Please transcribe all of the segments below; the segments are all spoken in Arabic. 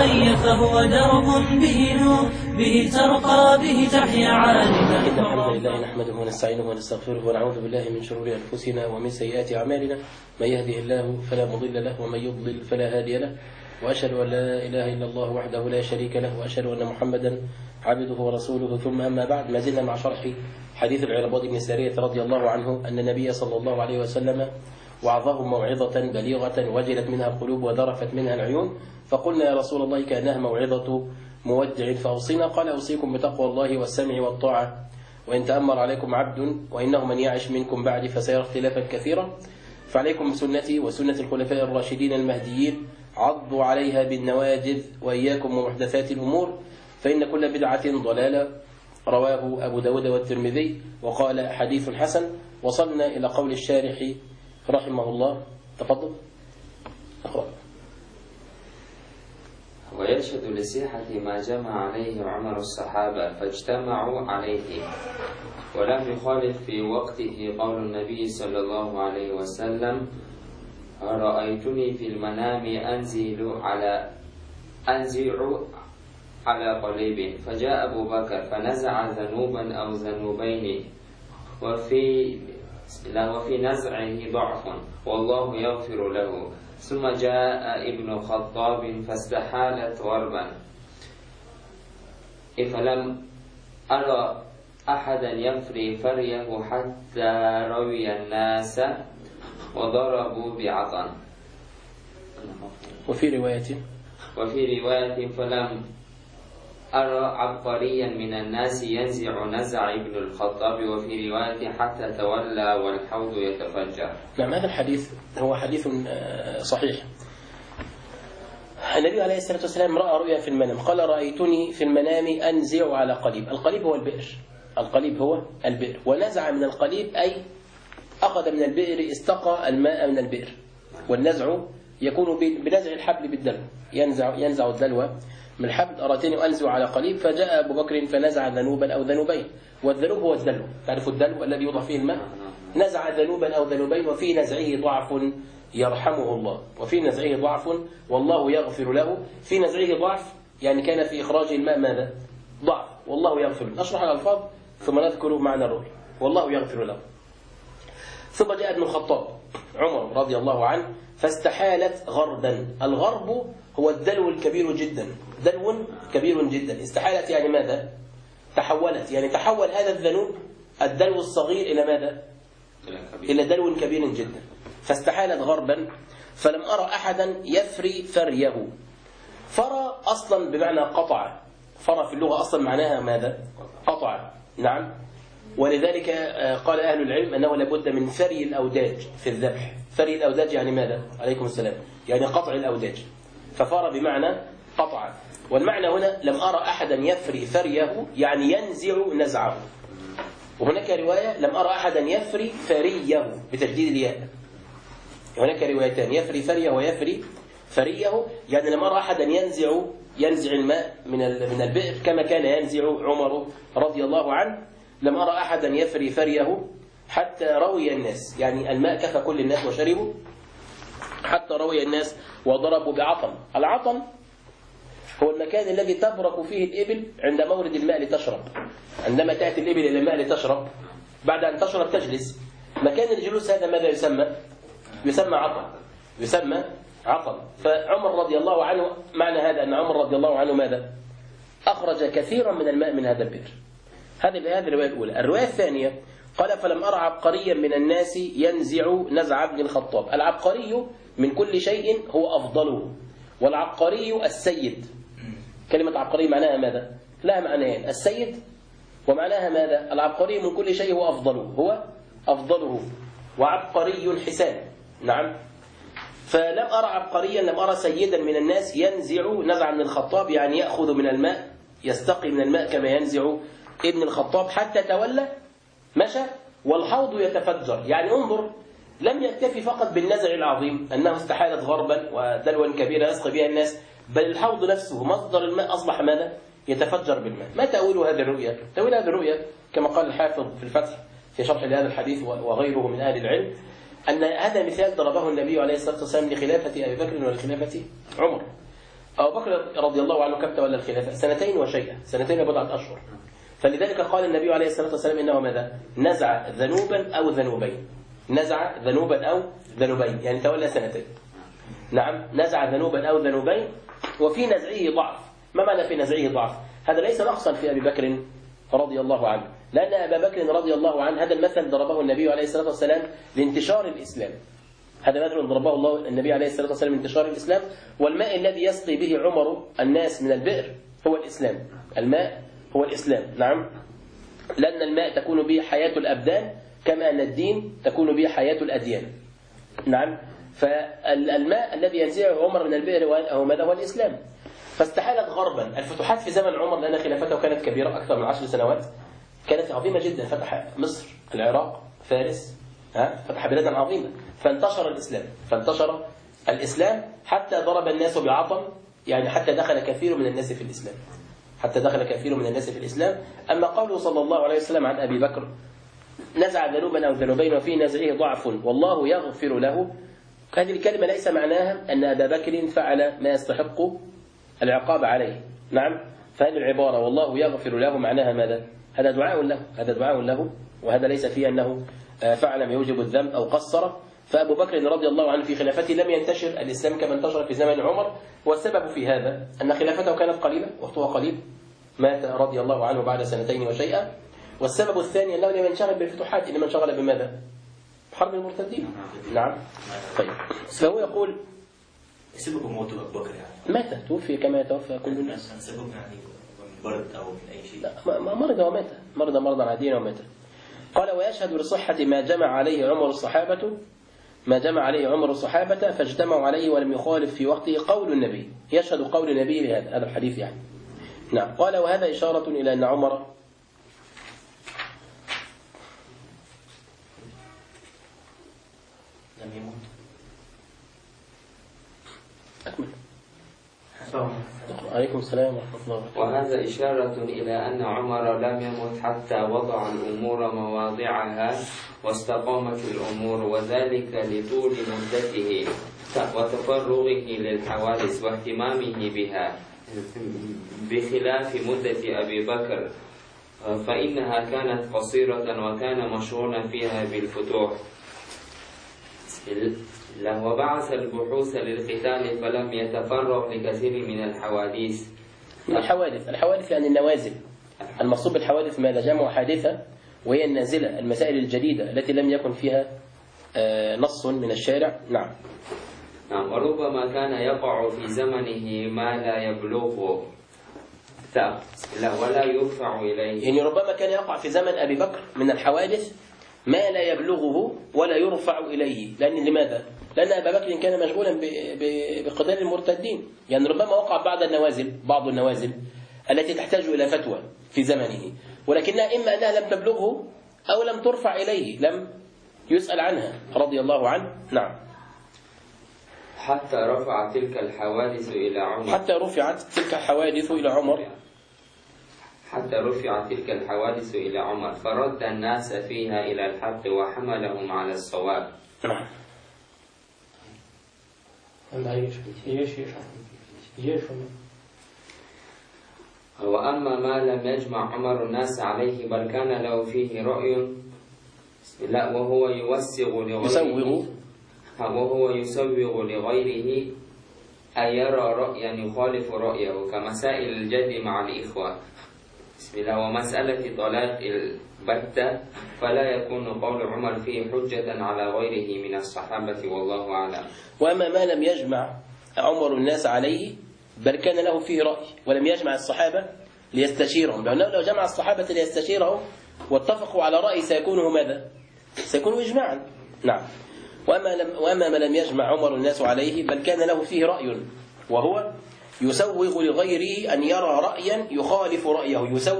أخي فهو درب به نور، به ترقى به تحيا عالما. إن الحمد لله نحمده ونستعينه ونستغفره ونعوذ بالله من شرور أنفسنا ومن سيئات أعمالنا، من يهده الله فلا مضل له ومن يضلل فلا هادي له، وأشهد أن لا إله إلا الله وحده لا شريك له، وأشهد أن محمدا عبده ورسوله. ثم أما بعد، ما زلنا مع شرح حديث العرباض بن سارية رضي الله عنه أن النبي صلى الله عليه وسلم وعظهم موعظة بليغة وجلت منها القلوب وذرفت منها العيون، فقلنا يا رسول الله كأنها موعظة مودع فأوصينا. قال أوصيكم بتقوى الله والسمع والطاعة، وإن تأمر عليكم عبد وإنه من يعش منكم بعد فسيرى اختلافا كثيرا، فعليكم بسنتي وسنة الخلفاء الراشدين المهديين، عضوا عليها بالنواجذ، وإياكم ومحدثات الأمور، فإن كل بدعة ضلالة. رواه أبو داود والترمذي وقال حديث حسن. وصلنا إلى قول الشارح رحمه الله. تفضل اقرأ. ويشهد لصحة ما جمع عليه عمر الصحابة فاجتمعوا عليه، ولم يخالف في وقته قول النبي صلى الله عليه وسلم: رأيتني في المنام أنزع على قليب، فجاء أبو بكر فنزع ذنوبا أو ذنوبين، وفي نزعه ضعف والله يغفر له. ثم جاء ابن خطاب فاستحالت غربا، فلم أرى أحدا يفري فريه حتى روي الناس وضربوا بعطن. وفي رواية فلم أرى عبقريا من الناس ينزع نزع ابن الخطاب، وفي رواية حتى تولى والحوض يتفجر. نعم، هذا الحديث هو حديث صحيح. النبي عليه الصلاة والسلام رأى رؤيا في المنام، قال: رأيتني في المنام أنزع على قليب. القليب هو البئر، القليب هو البئر، ونزع من القليب أي أخذ من البئر، استقى الماء من البئر. والنزع يكون بنزع الحبل بالدلو، ينزع الدلو من الحبل. أراتني أنزع على قليب، فجاء أبو بكر فنزع ذنوبا أو ذنوبين. والذنوب هو الدلو، تعرف الدلو الذي يوضع فيه الماء. نزع ذنوبا أو ذنوبين، وفي نزعه ضعف يرحمه الله، وفي نزعه ضعف والله يغفر له. في نزعه ضعف يعني كان في إخراج الماء ماذا؟ ضعف، والله يغفر له. نشرح الألفاظ ثم نذكر معنى الرؤيا. والله يغفر له. ثم جاء ابن الخطاب عمر رضي الله عنه فاستحالت غربا. الغرب هو الدلو الكبير جدا، دلو كبير جدا. استحالت يعني ماذا؟ تحولت، يعني تحول هذا الذنوب الدلو الصغير إلى ماذا؟ إلى دلو كبير جدا. فاستحالت غربا فلم أرى أحدا يفري فريه. فرى أصلا بمعنى قطع، فرى في اللغة أصلا معناها ماذا؟ قطع. نعم، ولذلك قال أهل العلم أنه لابد من فري الأوداج في الذبح. فري الأوداج يعني ماذا؟ عليكم السلام، يعني قطع الأوداج. ففار بمعنى قطع. والمعنى هنا لم أرى أحدا يفري فريه، يعني ينزع نزعه. وهناك رواية لم أرى أحدا يفري فريه بتجديد الياء. هناك روايتان، يفري فريه ويفري فريه، يعني لم أرى أحدا ينزع الماء من البئر كما كان ينزع عمر رضي الله عنه. لم أرى أحدا يفري فريه حتى روي الناس، يعني الماء كفى كل الناس وشربوا، حتى روي الناس وضربوا بعطن. العطن هو المكان الذي تبرك فيه الإبل عند مورد الماء لتشرب. عندما تأتي الإبل إلى الماء لتشرب، بعد أن تشرب تجلس، مكان الجلوس هذا ماذا يسمى؟ يسمى عطن، يسمى عطن. فعمر رضي الله عنه، معنى هذا أن عمر رضي الله عنه ماذا؟ أخرج كثيرا من الماء من هذا البئر. هذه الرواية الأولى. الرواية الثانية قال: فلم أرى عبقريا من الناس ينزع نزع ابن الخطاب. العبقري من كل شيء هو أفضله، والعبقري السيد. كلمة عبقري معناها ماذا؟ لها معنيين، السيد ومعناها ماذا؟ العبقري من كل شيء هو أفضله، هو أفضله، وعبقري حسان. نعم. فلم أرى عبقريا، لم أرى سيدا من الناس ينزع نزع من الخطاب، يعني يأخذ من الماء، يستقي من الماء كما ينزع ابن الخطاب، حتى تولى مشى والحوض يتفجر. يعني انظر، لم يكتفي فقط بالنزع العظيم أنه استحالت غربا ودلوا كبيرا يسقي بها الناس، بل الحوض نفسه مصدر الماء أصبح ماذا؟ يتفجر بالماء. ما تأويل هذه الرؤيا؟ تأويل هذه الرؤيا كما قال الحافظ في الفتح في شرح لهذا الحديث وغيره من أهل العلم، أن هذا مثال ضربه النبي عليه الصلاة والسلام لخلافة أبي بكر ولخلافة عمر. أبو بكر رضي الله عنه كم تولى الخلافة؟ 2 وشيئا، 2 وبضعة أشهر. فلذلك قال النبي عليه الصلاة والسلام إنه ماذا؟ نزع ذنوبا أو ذنوبين. نزع ذنوبا أو ذنوبين، يعني تولى 2. نعم، نزع ذنوبا أو ذنوبين. وفي نزعه ضعف. ما معنى في نزعه ضعف؟ هذا ليس نقصا في أبي بكر رضي الله عنه، لأن أبا بكر رضي الله عنه هذا المثل ضربه النبي عليه الصلاة والسلام لانتشار الإسلام. هذا مثل ضربه الله النبي عليه الصلاة والسلام لانتشار الإسلام. والماء الذي يسقي به عمر الناس من البئر هو الإسلام. الماء هو الإسلام. نعم، لأن الماء تكون به حياة الأبدان كما أن الدين تكون به حياة الأديان. نعم، فالماء الذي ينزعه عمر من البئر هو ماذا؟ هو الإسلام. فاستحالت غربا الفتوحات في زمن عمر، لأن خلافته كانت كبيرة أكثر من 10 سنوات، كانت عظيمة جدا. فتح مصر، العراق، فارس، فتح بلادا عظيمة. فانتشر الإسلام حتى ضرب الناس بعطم، يعني حتى دخل كثير من الناس في الإسلام. أما قوله صلى الله عليه وسلم عن أبي بكر نزع ذنوبا أو ذنوبين وفي نزعه ضعف والله يغفر له، هذه الكلمة ليس معناها أن أبا بكر فعل ما يستحق العقاب عليه. نعم، فهذه العبارة والله يغفر له معناها ماذا؟ هذا دعاء له، وهذا ليس فيه أنه فعل ما يوجب الذنب أو قصر. فأبو بكر رضي الله عنه في خلافته لم ينتشر الإسلام كما انتشر في زمن عمر، والسبب في هذا أن خلافته كانت قليلة، وقتها قليل، مات رضي الله عنه بعد 2 وشيئا. والسبب الثاني أنه لم ينشغل بالفتوحات، إنما انشغل بماذا؟ حرب المرتدين. نعم. طيب، فهو يقول سبب موت أبو بكر يعني مات، توفي كما يتوفى كل الناس. سبب يعني من برد أو من أي شيء؟ لا، مرض ومات، مرضا عاديا ومات. قال ويشهد لصحة ما جمع عليه عمر الصحابة فاجتمعوا عليه ولم يخالف في وقته قول النبي. يشهد قول النبي لهذا الحديث يعني. نعم. قال وهذا إشارة إلى أن عمر لم يموت. أكمل. عليكم السلام ورحمة الله وبركاته. وهذا إشارة إلى أن عمر لم يمت حتى وضع الأمور مواضعها واستقامت الأمور، وذلك لطول مدته وتفرغه للحوادث واهتمامه بها، بخلاف مدة أبي بكر فإنها كانت قصيرة وكان مشغولا فيها بالفتوح. وبعث البحوث للقتال فلم يتفرغ لكثير من الحوادث. الحوادث يعني النوازل. المقصود بالحوادث ماذا؟ جمع حادثة وهي النازلة، المسائل الجديدة التي لم يكن فيها نص من الشارع. نعم. وربما كان يقع في زمنه ما لا يبلغه ولا يرفع إليه. يعني ربما كان يقع في زمن أبي بكر من الحوادث ما لا يبلغه ولا يرفع إليه. لأن لماذا؟ لأن أبا بكر كان مشغولا بقتال المرتدين. يعني ربما وقع بعض النوازل التي تحتاج إلى فتوى في زمنه، ولكنها إما أنها لم تبلغه أو لم ترفع إليه، لم يسأل عنها رضي الله عنه. نعم. حتى رفعت تلك الحوادث إلى عمر فرد الناس فيها إلى الحق وحملهم على الصواب. نعم. وأما ما لم يجمع عمر الناس عليه بل كان له فيه رأي وهو يسوغ لغيره أن يرى رأيا يخالف رأيه كمسائل الجد مع الإخوة ومسألة طلاق البتة، فلا يكون قول عمر فيه حجة على غيره من الصحابة والله أعلم. وأما ما لم يجمع عمر الناس عليه بل كان له فيه رأي ولم يجمع الصحابة ليستشيرهم، لأنه لو جمع الصحابة ليستشيرهم واتفقوا على رأي سيكونه ماذا؟ سيكون إجماعا. نعم. وأما ما لم يجمع عمر الناس عليه بل كان له فيه رأي وهو يسوغ لغيره أن يرى رأيا يخالف رأيه.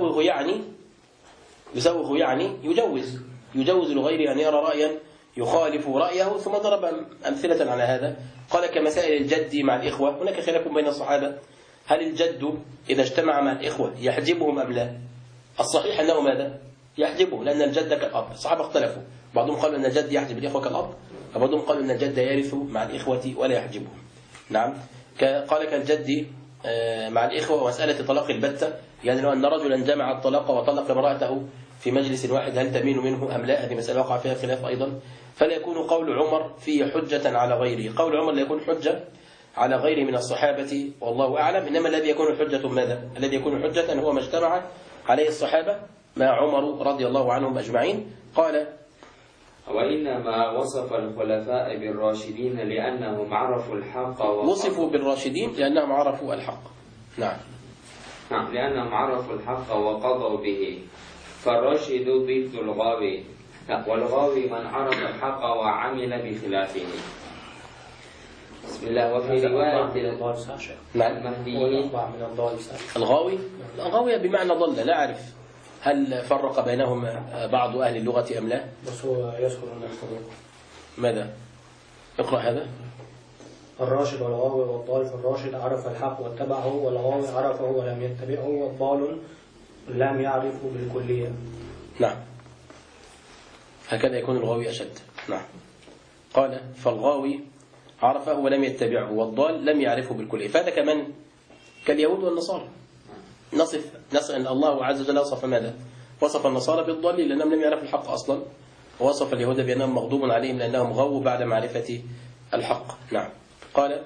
يسوغ يعني يجوز لغيره أن يرى رأيا يخالف رأيه. ثم ضرب أمثلة على هذا، قال كمسائل الجد مع الإخوة. هناك خلاف بين الصحابة هل الجد إذا اجتمع مع الإخوة يحجبهم أم لا؟ الصحيح أنه ماذا؟ يحجبه، لأن الجد كالأب. الصحابة اختلفوا، بعضهم قالوا أن الجد يحجب الإخوة كالأب، وبعضهم قالوا أن الجد يرث مع الإخوة ولا يحجبهم. نعم. قال كالجد مع الإخوة ومسألة طلاق البتة، يعني لو أن رجلا جمع الطلاق وطلق امرأته في مجلس واحد هل تميل منه أم لا؟ هذه مسألة وقع فيها خلاف أيضا. فلا يكون قول عمر فيه حجة على غيره، قول عمر لا يكون حجة على غيره من الصحابة والله أعلم، إنما الذي يكون حجة ماذا؟ الذي يكون حجة هو ما اجتمع عليه الصحابة مع عمر رضي الله عنهم أجمعين. قال: وإنما وصف الخلفاء بالراشدين لأنهم عرفوا الحق وصفوا بالراشدين لأنهم عرفوا الحق. نعم، لأنهم عرفوا الحق وقضوا به، فالراشد ضد الغاوي، والغاوي من عرف الحق وعمل بخلافه. بسم الله. وفي رواية المهديين الغاوي بمعنى ضل، لا أعرف هل فرق بينهم بعض أهل اللغة أم لا؟ بس هو يذكر أن الفروق. ماذا؟ اقرأ هذا. الراشد والغاوي والضال، فالراشد عرف الحق واتبعه، والغاوي عرفه ولم يتبعه، والضال لم يعرفه بالكلية. نعم، هكذا يكون الغاوي أشد. نعم، قال: فالغاوي عرفه ولم يتبعه، والضال لم يعرفه بالكلية. فهذا كمان كاليهود والنصارى. نصف أن الله عز وجل وصف ماذا؟ وصف النصارى بالضالين لأنهم لم يعرفوا الحق أصلا، ووصف اليهود بأنهم مغضوب عليهم لأنهم غووا بعد معرفة الحق. نعم، قال: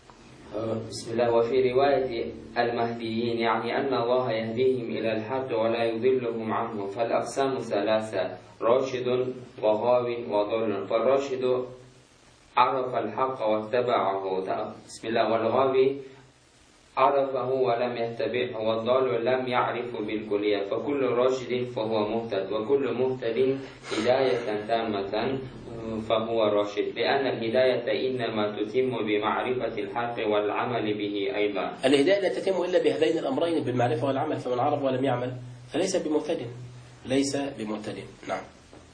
بسم الله. وفي رواية المهديين يعني أن الله يهديهم إلى الحق ولا يضلهم عنه، فالأقسام ثلاثة: راشد وغاو وضل. فالراشد عرف الحق واتبعه، بسم الله، والغاوي عرفه ولم يتبعه، والضال لم يعرف بالكلية. فكل راشد فهو مهتد، وكل مهتد هداية تامة فهو راشد، لأن الهداية إنما تتم بمعرفة الحق والعمل به أيضا. الهداية لا تتم إلا بهذين الأمرين، بالمعرفة والعمل، فمن عرف ولم يعمل فليس بمهتد، ليس بمهتد. نعم.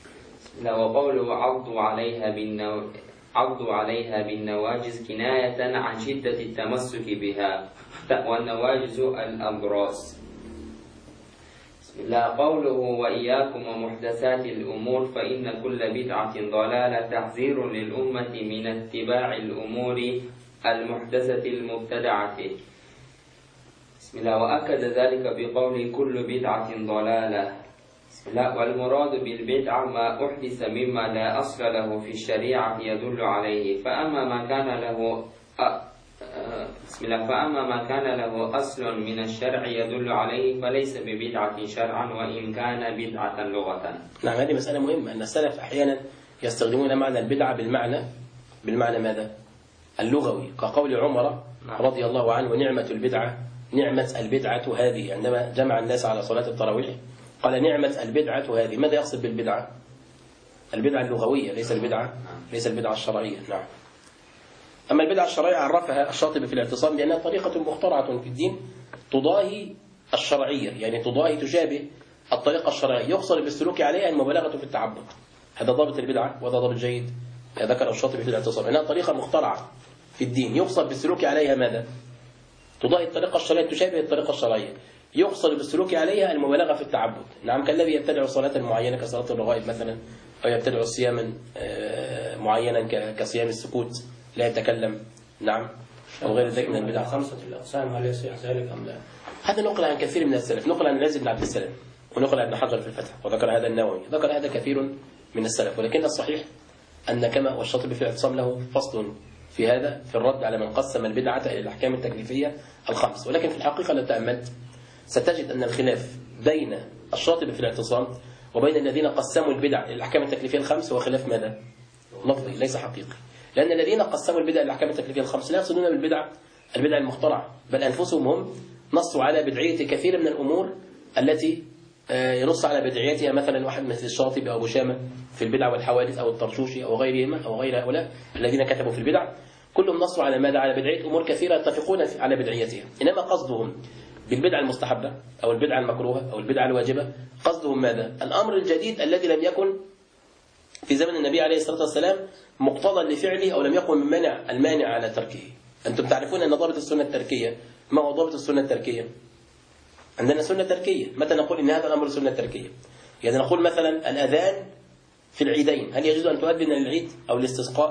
وقوله عضوا عليها بالنواجز كناية عن شدة التمسك بها، والنواجز الأبراس. بسم الله. قوله وإياكم ومحدثات الأمور فإن كل بدعة ضلالة، تحذير للأمة من اتباع الأمور المحدثة المبتدعة. بسم الله. وأكد ذلك بقول كل بدعة ضلالة. بسم الله. والمراد بالبدعة ما أحدث مما لا أصل له في الشريعة يدل عليه، فأما ما كان له بسم الله. فأما ما كان له أصل من الشرع يدل عليه فليس ببدعة شرعا وإن كان بدعة لغة. نعم، هذه مسألة مهمة، أن السلف أحيانا يستخدمون معنى البدعة بالمعنى ماذا؟ اللغوي، كقول عمر رضي الله عنه: نعمة البدعة هذه، عندما جمع الناس على صلاة التراويح قال: نعمة البدعة هذه. ماذا يقصد بالبدعة؟ البدعة اللغوية، ليس البدعة الشرعية. نعم. أما البدعة الشرعية عرفها الشاطبي في الاعتصام بأنها طريقة مخترعة في الدين تضاهي الشرعية، يعني تشابه الطريقة الشرعية، يقصد بالسلوك عليها المبالغة في التعبد. هذا ضابط البدعة وهذا ضابط جيد ذكر الشاطبي في الاعتصام، أنها طريقة مخترعة في الدين يقصد بالسلوك عليها ماذا؟ تضاهي الطريقة الشرعية، تشابه الطريقة الشرعية، يقصد بالسلوك عليها المبالغة في التعبد. نعم، كالذي يبتدع صلاة معينة كصلاة الرغائب مثلا، أو يبتدع صياما معينا كصيام السكوت لا يتكلم. نعم، أو غير ذلك من البدع. 5 الأقسام هل يصح ذلك أم لا؟ هذا نقل عن كثير من السلف، نقل عن العز بن عبد السلام، ونقل عن ابن حجر في الفتح، وذكر هذا النووي، ذكر هذا كثير من السلف. ولكن الصحيح أن كما والشاطبي في الاعتصام له فصل في هذا في الرد على من قسم البدعة إلى الأحكام التكليفية الخمس. ولكن في الحقيقة لو تأملت ستجد أن الخلاف بين الشاطبي في الاعتصام وبين الذين قسموا البدع إلى الأحكام التكليفية الخمس هو خلاف ماذا؟ لفظي ليس حقيقي. لأن الذين قسموا البدع إلى الأحكام التكليفية الخمس لا يقصدون بالبدع البدع المخترعة، بل أنفسهم هم نصوا على بدعية كثير من الأمور التي ينص على بدعيتها مثلا واحد مثل الشاطبي أو أبو شامة في البدع والحوادث، أو الطرشوشي أو غيرهما أو غير هؤلاء الذين كتبوا في البدع، كلهم نصوا على ماذا؟ على بدعية أمور كثيرة يتفقون على بدعيتها. إنما قصدهم بالبدعة المستحبة أو البدعة المكروهة أو البدعة الواجبة قصدهم ماذا؟ الأمر الجديد الذي لم يكن في زمن النبي عليه الصلاة والسلام مقتضى لفعله أو لم يكن من المانع على تركه. أنتم تعرفون أن ضابط السنة التركية. ما هو ضابط السنة التركية؟ عندنا سنة تركية. متى نقول إن هذا الأمر سنة تركية؟ يعني نقول مثلا الأذان في العيدين، هل يجوز أن تؤذن للعيد أو الاستسقاء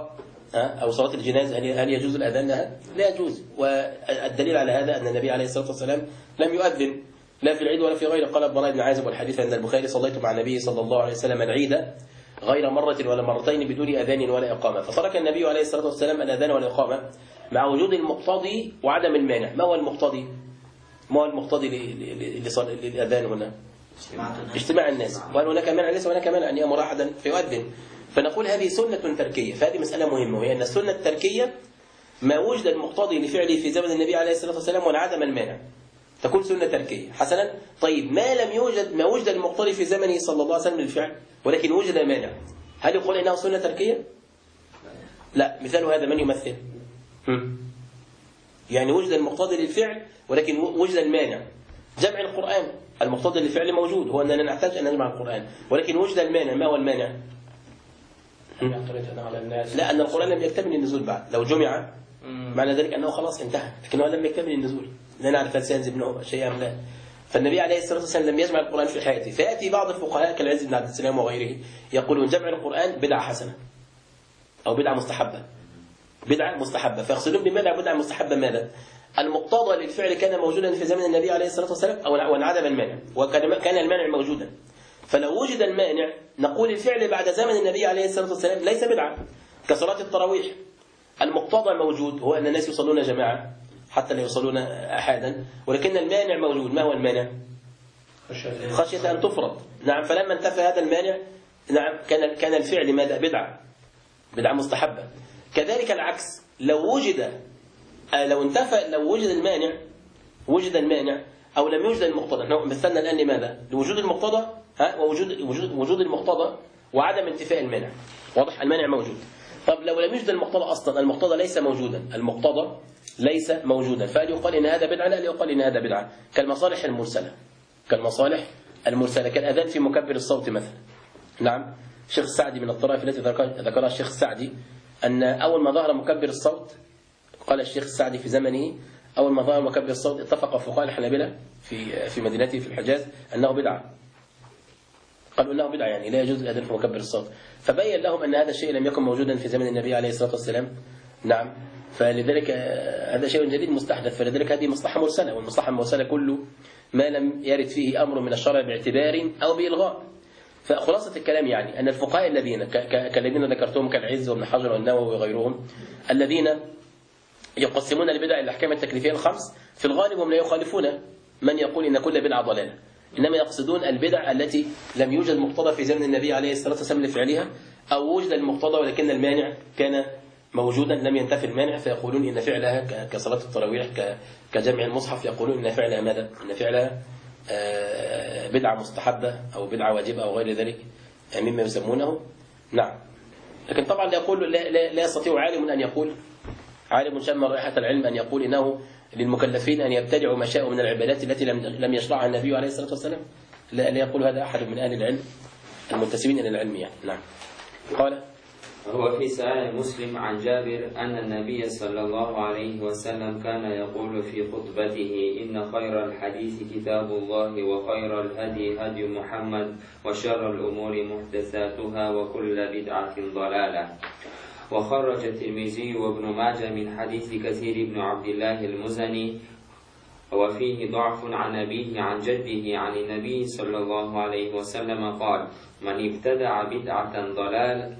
أو صلاة الجنازة هل يجوز الأذان لها؟ لا يجوز. والدليل على هذا أن النبي عليه الصلاة والسلام لم يؤذن لا في العيد ولا في غيره. قال البراء بن عازب والحديث عند البخاري: صليت مع النبي صلى الله عليه وسلم العيد غير مرة ولا مرتين بدون أذان ولا إقامة. فترك النبي عليه الصلاة والسلام الأذان والإقامة مع وجود المقتضي وعدم المانع. ما هو المقتضي؟ ما هو المقتضي للأذان هنا؟ اجتماع الناس. وهل هناك مانع؟ ليس هناك مانع أن يأمر أحدا فيؤذن. فنقول هذه سنة تركية. فهذه مسألة مهمة، وهي أن السنة التركية ما وجد المقتضي لفعله في زمن النبي عليه الصلاة والسلام وانعدم المانع تكون سنة تركية. حسنا. طيب ما وجد المقتضي في زمنه صلى الله عليه وسلم للفعل ولكن وجد مانع، هل يقول إنه سنة تركية؟ لا. مثال هذا من يمثل؟ يعني وجد المقتضي للفعل ولكن وجد المانع. جمع القرآن المقتضي للفعل موجود، هو أننا نحتاج أن نجمع القرآن، ولكن وجد المانع. ما هو المانع؟ لا، أن القرآن لم يكتمل النزول بعد. لو جمع معنى ذلك أنه خلاص انتهى، لكن هو لم يكتمل النزول، لا نعرف هل سينزل منه شيئا أم لا. فالنبي عليه الصلاة والسلام لم يجمع القرآن في حياته. فيأتي بعض الفقهاء كالعز بن عبد السلام وغيره يقولون جمع القرآن بدعة حسنة أو بدعة مستحبة. بدعة مستحبة. فيقصدون بماذا بدعة مستحبة؟ ماذا؟ المقتضى للفعل كان موجودا في زمن النبي عليه الصلاة والسلام أو انعدم المانع، وكان المانع موجودا. فلو وجد المانع نقول الفعل بعد زمن النبي عليه الصلاة والسلام ليس بدعة. كصلاة التراويح المقتضى موجود، هو أن الناس يصلون جماعة حتى لا يصلون أحدا، ولكن المانع موجود. ما هو المانع؟ خشية أن تفرض. نعم. فلما انتفى هذا المانع نعم كان الفعل ماذا؟ بدعة مستحبة. كذلك العكس، لو وجد المانع أو لم يوجد المقتضى. نحن مثلنا الآن لماذا؟ لوجود المقتضى وجود المقتضى وعدم انتفاء المانع. واضح؟ المانع موجود. طب لو لم يوجد المقتضى أصلا، المقتضى ليس موجودا، فهل يقال إن هذا بدعة؟ لا يقال إن هذا بدعة. كالمصالح المرسلة كالأذان في مكبر الصوت مثلا. نعم. الشيخ السعدي من الطرائف التي ذكرها الشيخ السعدي أن أول ما ظهر مكبر الصوت، قال الشيخ السعدي في زمنه أول ما ظهر مكبر الصوت اتفق فقهاء الحنابلة في مدينته في الحجاز أنه بدعة. قالوا أنه بدعة، يعني لا يجوز الأذان في مكبر الصوت. فبين لهم أن هذا الشيء لم يكن موجودا في زمن النبي عليه الصلاة والسلام. نعم. فلذلك هذا شيء جديد مستحدث. فلذلك هذه مصلحة مرسلة، والمصلحة المرسلة كل ما لم يرد فيه أمر من الشرع باعتبار أو بإلغاء. فخلاصة الكلام يعني أن الفقهاء الذين ذكرتهم كالعز وابن حجر والنووي وغيرهم الذين يقسمون البدع إلى الأحكام التكليفية الخمس، في الغالب هم لا يخالفون من يقول إن كل بدعة ضلالة، إنما يقصدون البدع التي لم يوجد مقتضى في زمن النبي عليه الصلاة والسلام لفعلها، أو وجد المقتضى ولكن المانع كان موجودا لم ينتفي المانع، فيقولون إن فعلها كصلاة التراويح كجمع المصحف، يقولون إن فعلها ماذا؟ إن فعلها بدعة مستحبة أو بدعة واجبة أو غير ذلك مما يسمونه. نعم. لكن طبعا لا يستطيع عالم شم رائحة العلم أن يقول إنه للمكلفين أن يبتدعوا ما شاءوا من العبادات التي لم يشرعها النبي عليه الصلاة والسلام. لا يقول هذا أحد من أهل العلم المنتسبين إلى العلم يعني. نعم. قال هو في صحيح مسلم عن جابر أن النبي صلى الله عليه وسلم كان يقول في خطبته: إن خير الحديث كتاب الله وخير الهدي هدي محمد وشر الأمور محدثاتها وكل بدعة ضلالة. وخرج الترمذي وابن ماجه من حديث كثير بن عبد الله المزني وفيه ضعف عن أبيه عن جده عن النبي صلى الله عليه وسلم قال: من ابتدع بدعة ضلالة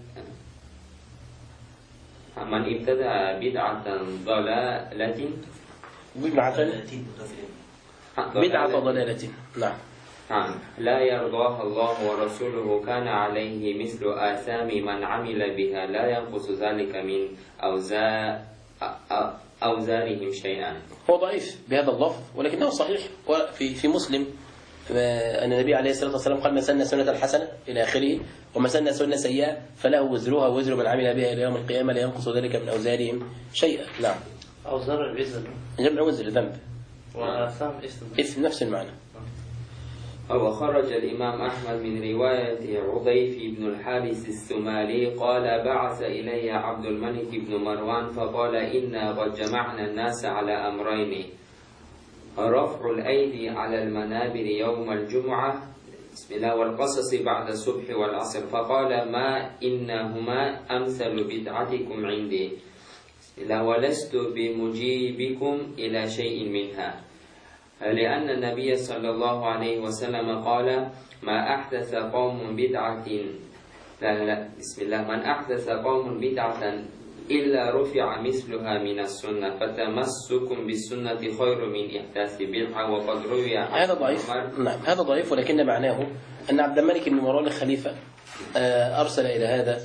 بدعة ضلالة نعم لا يرضاها الله ورسوله كان عليه مثل آثام من عمل بها لا ينقص ذلك من أوزارهم شيئا. هو ضعيف بهذا اللفظ ولكنه صحيح. في مسلم أن النبي عليه الصلاة والسلام قال: من سن سنة الحسنة إلى آخره، ومن سن سنة سيئة فله وزرها وزر من عمل بها إلى يوم القيامة لا ينقص ذلك من أوزارهم شيئا. نعم. أوزار الوزر جمع وزر ذنب وآثام اسم نفس المعنى. وخرج الإمام أحمد من رواية عضيف بن الحارث السمالي قال: بعث إلي عبد الملك بن مروان فقال: إنا قد جمعنا الناس على أمرين: رفع الأيدي على المنابر يوم الجمعة بسم الله والقصص بعد الصبح والعصر فقال ما إنهما أمثل بدعتكم عندي بسم الله ولست بمجيبكم إلى شيء منها لأن النبي صلى الله عليه وسلم قال ما أحدث قوم بدعة لا بسم الله من أحدث قوم بدعة إلا رفع مثلها من السنة فتمسكم بالسنة خير من إحداث بدعة وقد روي هذا ضعيف. نعم هذا ضعيف، ولكن معناه أن عبد الملك بن مروان الخليفة أرسل إلى هذا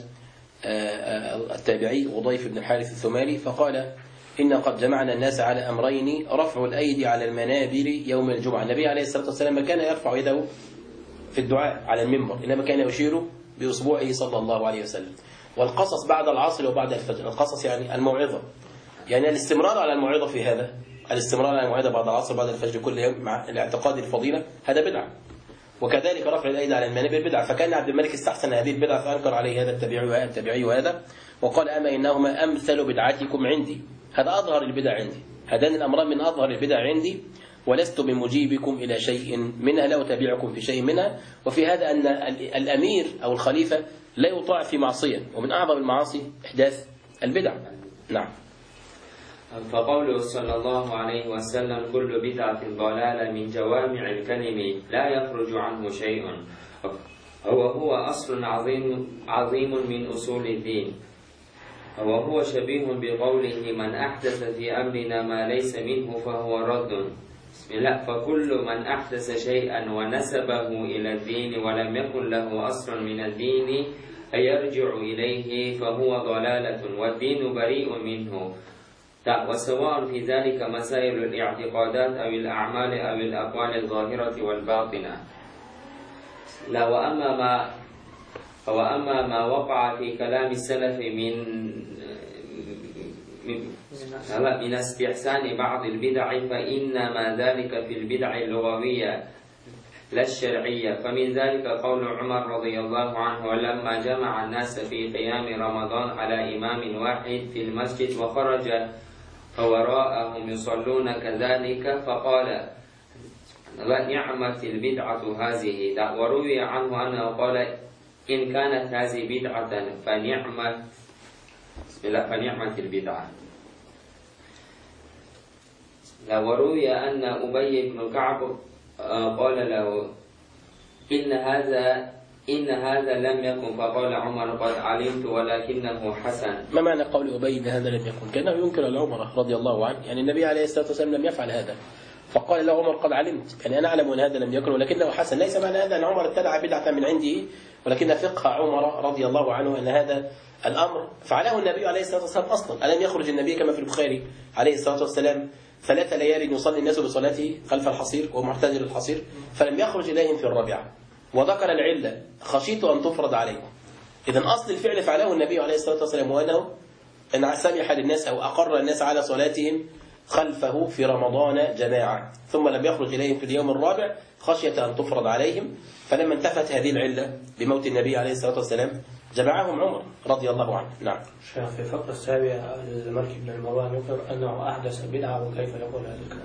التابعي وضيف بن الحارث الثمالي فقال إن قد جمعنا الناس على أمرين رفع الأيدي على المنابر يوم الجمعة. النبي عليه الصلاة والسلام ما كان يرفع يده في الدعاء على المنبر، إنما كان يشير بأصبعه صلى الله عليه وسلم. والقصص بعد العصر وبعد الفجر، القصص يعني الموعظة، يعني الاستمرار على الموعظة في هذا، الاستمرار على الموعظة بعد العصر بعد الفجر كل يوم مع الاعتقاد الفضيلة هذا بدعة. وكذلك رفع الأيدي على المنابر بدعة. فكان عبد الملك استحسن هذه البدعة فأنكر عليه هذا التابعي وهذا وقال أما إنهما أمثل بدعتكم عندي، هذا أظهر البدع عندي، هذان الأمران من أظهر البدع عندي ولست بمجيبكم إلى شيء منها لا أتابعكم في شيء منها. وفي هذا أن الأمير أو الخليفة لا يطاع في معصية، ومن أعظم المعاصي إحداث البدع. نعم. فقوله صلى الله عليه وسلم كل بدعة ضلالة من جوامع الكلم لا يخرج عنه شيء وهو أصل عظيم من أصول الدين وهو شبيه بقوله من أحدث في أمرنا ما ليس منه فهو رد. بسم الله فكل من أحدث شيئا ونسبه إلى الدين ولم يكن له أصل من الدين يرجع إليه فهو ضلالة والدين بريء منه، وسواء في ذلك مسائل الاعتقادات أو الأعمال أو الأقوال الظاهرة والباطنة. لا وأما ما وقع في كلام السلف من استحسان بعض البدع فإنما ذلك في البدع اللغوية لا الشرعية. فمن ذلك قول عمر رضي الله عنه ولما جمع الناس في قيام رمضان على إمام واحد في المسجد وخرج وراءهم يصلون كذلك فقال نعمة البدعة هذه. وروي عنه أنه قال إن كانت هذه بدعة فنعمة البدعة. وروي أن أبي بن كعب قال له إن هذا لم يكن فقال عمر قد علمت ولكنه حسن. ما معنى قول أبي إن هذا لم يكن؟ كأنه ينكر على عمر رضي الله عنه، يعني النبي عليه الصلاة والسلام لم يفعل هذا فقال له عمر قد علمت، يعني أنا أعلم أن هذا لم يكن ولكنه حسن. ليس معنى هذا أن عمر ابتدع بدعة من عنده، ولكن فقه عمر رضي الله عنه أن هذا الأمر فعله النبي عليه الصلاة والسلام أصلا. ألم يخرج النبي كما في البخاري عليه الصلاة والسلام 3 ليال يصلي الناس بصلاته خلف الحصير ومعتزل الحصير فلم يخرج إليهم في الرابعة، وذكر العلة خشيت أن تفرض عليكم. إذن أصل الفعل فعله النبي عليه الصلاة والسلام وأنه أن سمح للناس أو أقر الناس على صلاتهم خلفه في رمضان جماعة، ثم لم يخرج إليهم في اليوم الرابع خشية أن تفرض عليهم. فلما انتفت هذه العلة بموت النبي عليه الصلاة والسلام جمعهم عمر رضي الله عنه. نعم. شيخ في الفقرة السابعة الملك بن مروان يذكر أنه أحدث بدعة وكيف يقول هذا الكلام؟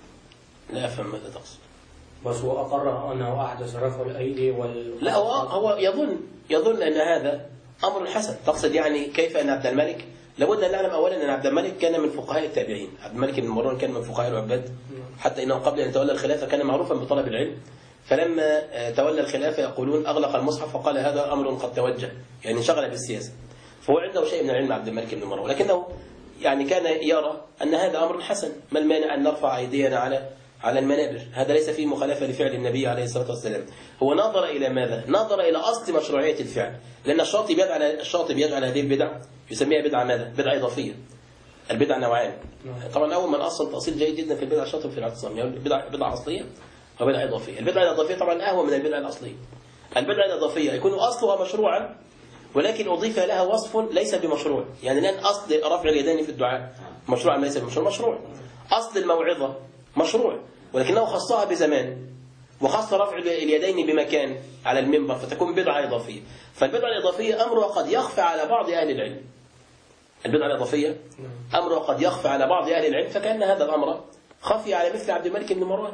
لا أفهم ماذا تقصد. بس هو أقر أنه أحدث رفع الأيدي لا هو يظن أن هذا أمر حسن. تقصد يعني كيف أن عبد الملك، لابد أن نعلم أولا أن عبد الملك كان من فقهاء التابعين. عبد الملك بن مروان كان من فقهاء العباد، حتى إنه قبل أن يتولى الخلافة كان معروفا بطلب العلم. فلما تولى الخلافة يقولون أغلق المصحف وقال هذا أمر قد توجه، يعني انشغل بالسياسة. فهو عنده شيء من العلم عبد الملك بن مروان، لكنه يعني كان يرى أن هذا أمر حسن. ما المانع أن نرفع أيدينا على المنابر؟ هذا ليس فيه مخالفة لفعل النبي عليه الصلاة والسلام. هو نظر إلى ماذا؟ نظر إلى أصل مشروعية الفعل، لأن الشاطب يجعل هذه البدع يسميها بدعة ماذا؟ بدعة إضافية. البدع نوعان طبعا. أول من أصل تأصيل جيد جدا في البدع الشاطب في الاعتصام، يعني بدعة أصلية وبدعة إضافية. البدعة الإضافية طبعا أهوى من البدعة الأصلية. البدعة الإضافية يكون أصلها مشروعا ولكن أضيف لها وصف ليس بمشروع، يعني الآن أصل رفع اليدين في الدعاء مشروع ليس بمشروع، مشروع. أصل الموعظة مشروع ولكنه خصها بزمان وخص رفع اليدين بمكان على المنبر فتكون بدعة إضافية. فالبدعة الإضافية أمرها قد يخفى على بعض أهل العلم. البدعة الإضافية أمرها قد يخفى على بعض أهل العلم، فكأن هذا الأمر خفي على مثل عبد الملك بن مروان،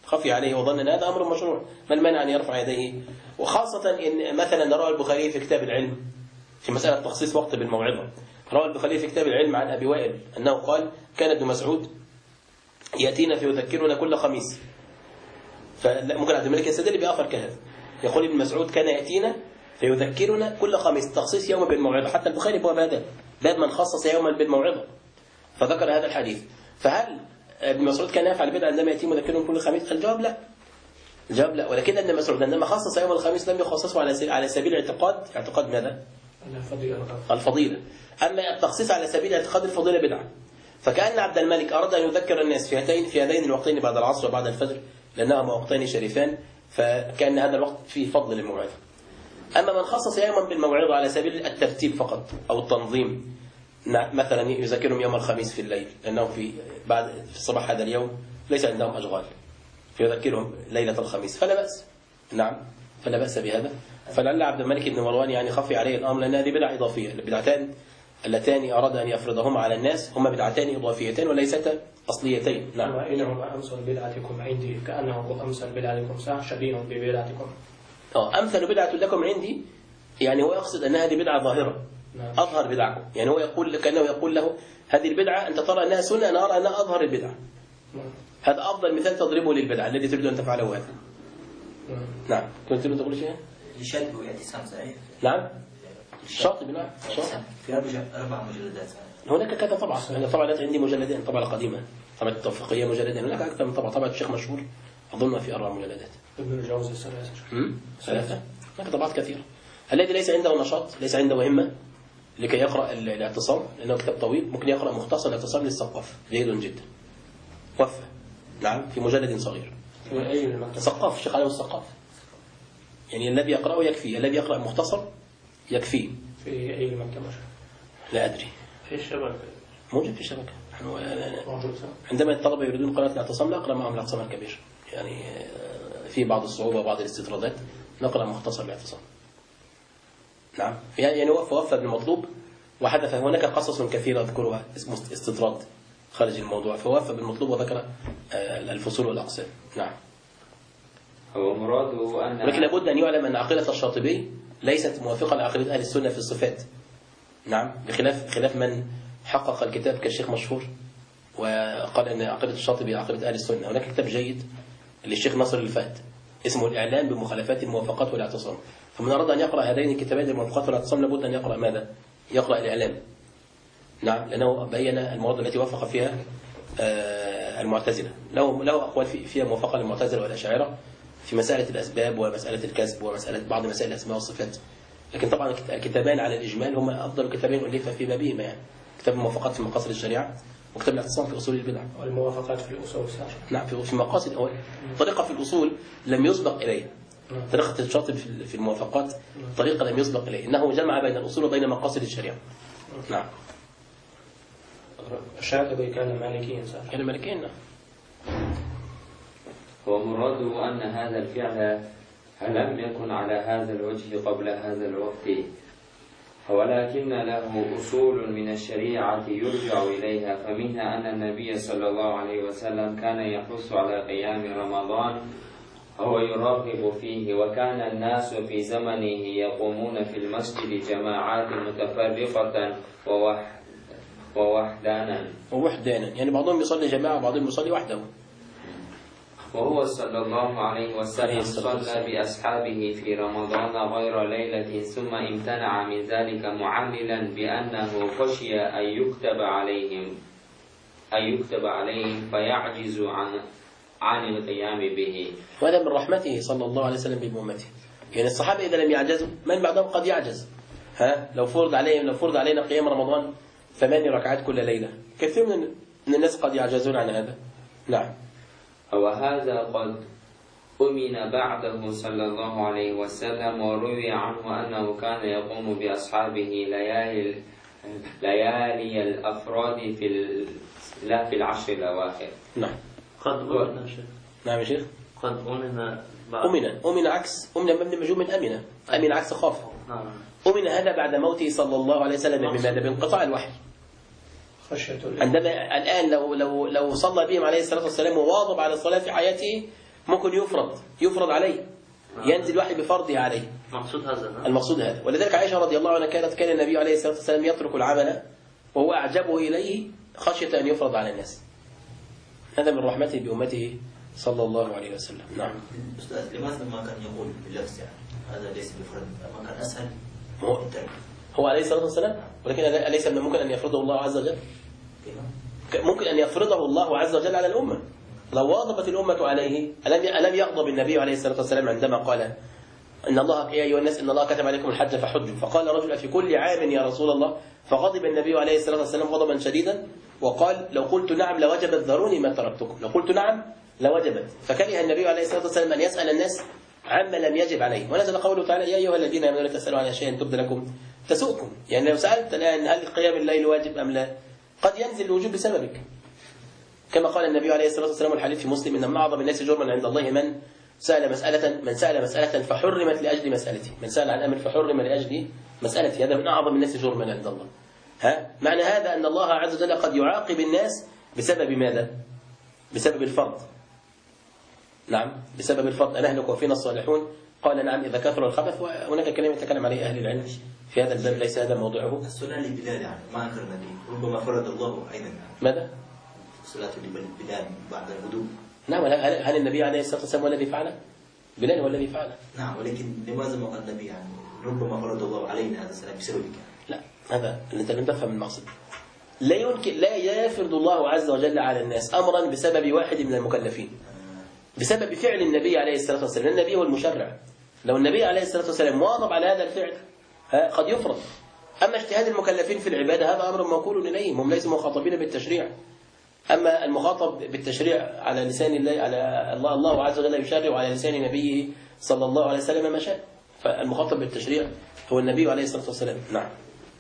خفي عليه وظن أن هذا أمر مشروع، ما المانع أن يرفع يديه؟ وخاصة إن مثلا روى البخاري في كتاب العلم في مسألة تخصيص وقت بالموعظة، روى البخاري في كتاب العلم عن أبي وائل أنه قال كان ابن مسعود يأتينا فيذكرنا كل خميس. فممكن عبد الملك يستدل بآخر كهذا، يقول ابن مسعود كان يأتينا فيذكرنا كل خميس، تخصيص يوم بالموعظة. حتى البخاري باب هذا، باب من خصص يوما بالموعظة، فذكر هذا الحديث. فهل ابن مسعود كان يفعل بدعة عندما يأتي يذكرهم كل خميس؟ الجواب لا. الجواب لا. ولكن ابن مسعود عندما خصص يوم الخميس لم يخصصه على سبيل اعتقاد ماذا؟ الفضيلة. أما التخصيص على سبيل اعتقاد الفضيلة بدعة. فكأن عبد الملك أراد أن يذكر الناس في هذين الوقتين بعد العصر وبعد الفجر لأنهما وقتين شريفان، فكان هذا الوقت فيه فضل للموعظة. أما من خصص يوما بالموعظة على سبيل الترتيب فقط أو التنظيم، مثلا يذكرهم يوم الخميس في الليل لأنه في صباح هذا اليوم ليس عندهم أشغال، فيذكرهم ليلة الخميس، فلا بأس. نعم، فلا بأس بهذا. فلعل عبد الملك بن مروان يعني خفي عليه الأمر، لأن هذه بدعة إضافية. البدعتان اللتان أراد أن يفرضهما على الناس هما بدعتان إضافيتان وليستا أصليتين. نعم. وإنهما أمثل بدعتكم عندي كأنه أمثل بدعتكم شبيه ببدعتكم. أمثل بدعة لكم عندي، يعني هو يقصد أن هذه بدعة ظاهرة، أظهر بدعكم. يعني هو يقول كأنه يقول له هذه البدعة أنت ترى أنها سنة، أنا أرى أنها أظهر البدعة. هذا أفضل مثال تضربه للبدعة الذي تريد أن تفعله هذا. نعم. كنت تقول شيء؟ يشد واعتصام صحيح. نعم. شاطب. نعم. في 4 مجلدات. هناك كذا طبعا. أنا طبعا عندي مجلدين، طبعا قديمة، طبعا التوفيقية مجلدين. هناك أكثر من طبعا الشيخ مشهور أظن في 4 مجلدات. ابن الجوزي 3. هناك طبعات كثيرة. الذي ليس عنده نشاط، ليس عنده همة لكي يقرأ الاعتصام لأنه كتاب طويل، ممكن يقرأ مختصر الاعتصام للسقاف، جيد جدا. وفى. نعم، في مجلد صغير. سقاف، الشيخ علي السقاف. يعني الذي يقرأه يكفي، الذي يقرأ مختصر يكفي. في أي مكتبة؟ لا أدري. في الشبكة. موجود في الشبكة. عندما الطلبة يريدون قراءة الاعتصام لا أقرأ معهم الاعتصام الكبير، يعني في بعض الصعوبة وبعض الاستطرادات، نقرأ مختصر الاعتصام. نعم. يعني وفى بالمطلوب، وحدث هناك قصص كثيرة أذكرها اسمه استطراد خارج الموضوع، فوفى بالمطلوب وذكر الفصول والأقسام. نعم. هو مراده أن ولكن لابد أن يعلم أن عقيدة الشاطبي ليست موافقة لعقيدة أهل السنة في الصفات. نعم. بخلاف من حقق الكتاب كالشيخ مشهور وقال أن عقيدة الشاطبي عقيدة أهل السنة. هناك كتاب جيد للشيخ ناصر الفهد اسمه الإعلان بمخالفات الموافقات والاعتصام. فمن أراد أن يقرأ هذين الكتابين الموافقات والاعتصام لابد أن يقرأ ماذا؟ يقرأ الإعلام. نعم، لأنه بين المواد التي وافق فيها المعتزلة. له أقوال فيها موافقة للمعتزلة والأشاعرة في مسألة الأسباب ومسألة الكسب ومسألة بعض مسائل الأسماء والصفات. لكن طبعا الكتابان على الإجمال هما أفضل كتابين ألف في بابهما، يعني كتاب الموافقات في مقاصد الشريعة وكتاب الاعتصام في أصول البدع. والموافقات في الأصول السابقة. نعم، في مقاصد أول طريقة في الأصول لم يسبق إليها. طريقة الشاطب في الموافقات طريقة لم يسبق إليها، إنه جمع بين الأصول وبين مقاصد الشريعة. نعم. الشاطبي كان مالكيا صح؟ كان مالكيا. نعم. ومراده أن هذا الفعل لم يكن على هذا الوجه قبل هذا الوقت، ولكن له أصول من الشريعة يرجع إليها، فمنها أن النبي صلى الله عليه وسلم كان يحث على قيام رمضان هو يراغب فيه، وكان الناس في زمنه يقومون في المسجد جماعات متفرقة ووحدانا، يعني بعضهم يصلي جماعة وبعضهم يصلي وحده. وهو صلى الله عليه وسلم صلى بأصحابه في رمضان غير ليلة، ثم امتنع من ذلك معللا بأنه خشي أن يكتب عليهم فيعجز عن القيام به. وهذا من رحمته صلى الله عليه وسلم بأمته. يعني الصحابة إذا لم يعجزوا من بعدهم قد يعجز. لو فرض علينا قيام رمضان 8 ركعات كل ليلة، كثير من الناس قد يعجزون عن هذا. نعم. وهذا قد أمن بعده صلى الله عليه وسلم، وروي عنه أنه كان يقوم بأصحابه ليالي الأفراد في العشر الأواخر. نعم. قد أمن شيخ. نعم يا شيخ. قد أمن. أمن عكس مبني مجهول من أمن عكس خاف. نعم. أمن هذا بعد موته صلى الله عليه وسلم بماذا؟ بانقطاع الوحي. عندما الآن لو صلى بهم عليه الصلاة والسلام وواظب على الصلاة في حياته ممكن يفرض عليه، ينزل وحي بفرضه عليه. مقصود هذا. المقصود هذا. ولذلك عائشة رضي الله عنها كان النبي عليه الصلاة والسلام يترك العمل وهو أعجبه إليه خشية أن يفرض على الناس. هذا من رحمته بأمته صلى الله عليه وسلم. نعم. أستاذ لماذا ما كان يقول باللفظ يعني هذا ليس بفرض، ما كان أسهل؟ هو عليه الصلاة والسلام، ولكن أليس من ممكن أن يفرضه الله عز وجل؟ ممكن أن يفرضه الله عز وجل على الأمة لو واظبت الأمة عليه. ألم يغضب النبي عليه الصلاة والسلام عندما قال إن الله يا أيها الناس إن الله كتب عليكم الحج فحجوا، فقال رجل في كل عام يا رسول الله، فغضب النبي عليه الصلاة والسلام غضبا شديدا وقال لو قلت نعم لوجبت ذروني ما تركتكم، لو قلت نعم لوجبت. فكره النبي عليه الصلاة والسلام أن يسأل الناس عما لم يجب عليه، ونزل قوله تعالى يا أيها الذين آمنوا لا تسألوا عن أشياء تبد لكم تسؤكم. يعني لو سألت الآن هل قيام الليل واجب أم لا، قد ينزل الوجوب بسببك، كما قال النبي عليه الصلاة والسلام والحديث في مسلم إن من أعظم الناس جرما عند الله من سأل مسألة فحرمت لأجل مسألته، من سأل عن أمر فحرم لأجل مسألته، هذا من أعظم الناس جرما عند الله. معنى هذا أن الله عز وجل قد يعاقب الناس بسبب ماذا؟ بسبب الفرض. نعم، بسبب الفرض. أنهلك وفينا الصالحون؟ قال نعم إذا كثر الخبث، وهناك كلام يتكلم عليه أهل العلم في هذا الباب، ليس هذا موضوعه. السنة لبلال يعني ما أنكر النبي، ربما فرض الله أيضا يعني. ماذا؟ صلاة بلال بعد الغدو. نعم، هل النبي عليه الصلاة والسلام هو الذي فعله؟ بلال هو الذي فعله. نعم، ولكن لماذا ما قال النبي يعني ربما فرض الله علينا هذا السلام بسببك يعني. لا، هذا أنت لم تفهم المقصد. لا يفرض الله عز وجل على الناس أمرا بسبب واحد من المكلفين، بسبب فعل النبي عليه الصلاة والسلام. النبي هو المشرع، لو النبي عليه الصلاة والسلام واظب على هذا الفعل قد يفرض. أما اجتهاد المكلفين في العبادة هذا أمر موكول إليهم، هم ليسوا مخاطبين بالتشريع. أما المخاطب بالتشريع على لسان الله، على الله عز وجل يشرع على لسان نبيه صلى الله عليه وسلم ما شاء، فالمخاطب بالتشريع هو النبي عليه الصلاة والسلام. نعم.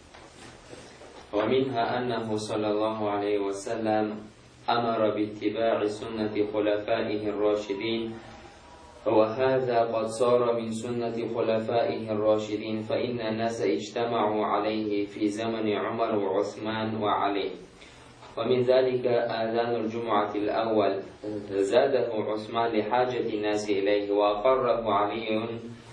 ومنها أنه صلى الله عليه وسلم أمر باتباع سنة خلفائه الراشدين، وهذا قد صار من سنة خلفائه الراشدين، فإن الناس اجتمعوا عليه في زمن عمر وعثمان وعلي. ومن ذلك آذان الجمعة الأول زاده عثمان لحاجة الناس إليه وأقره علي،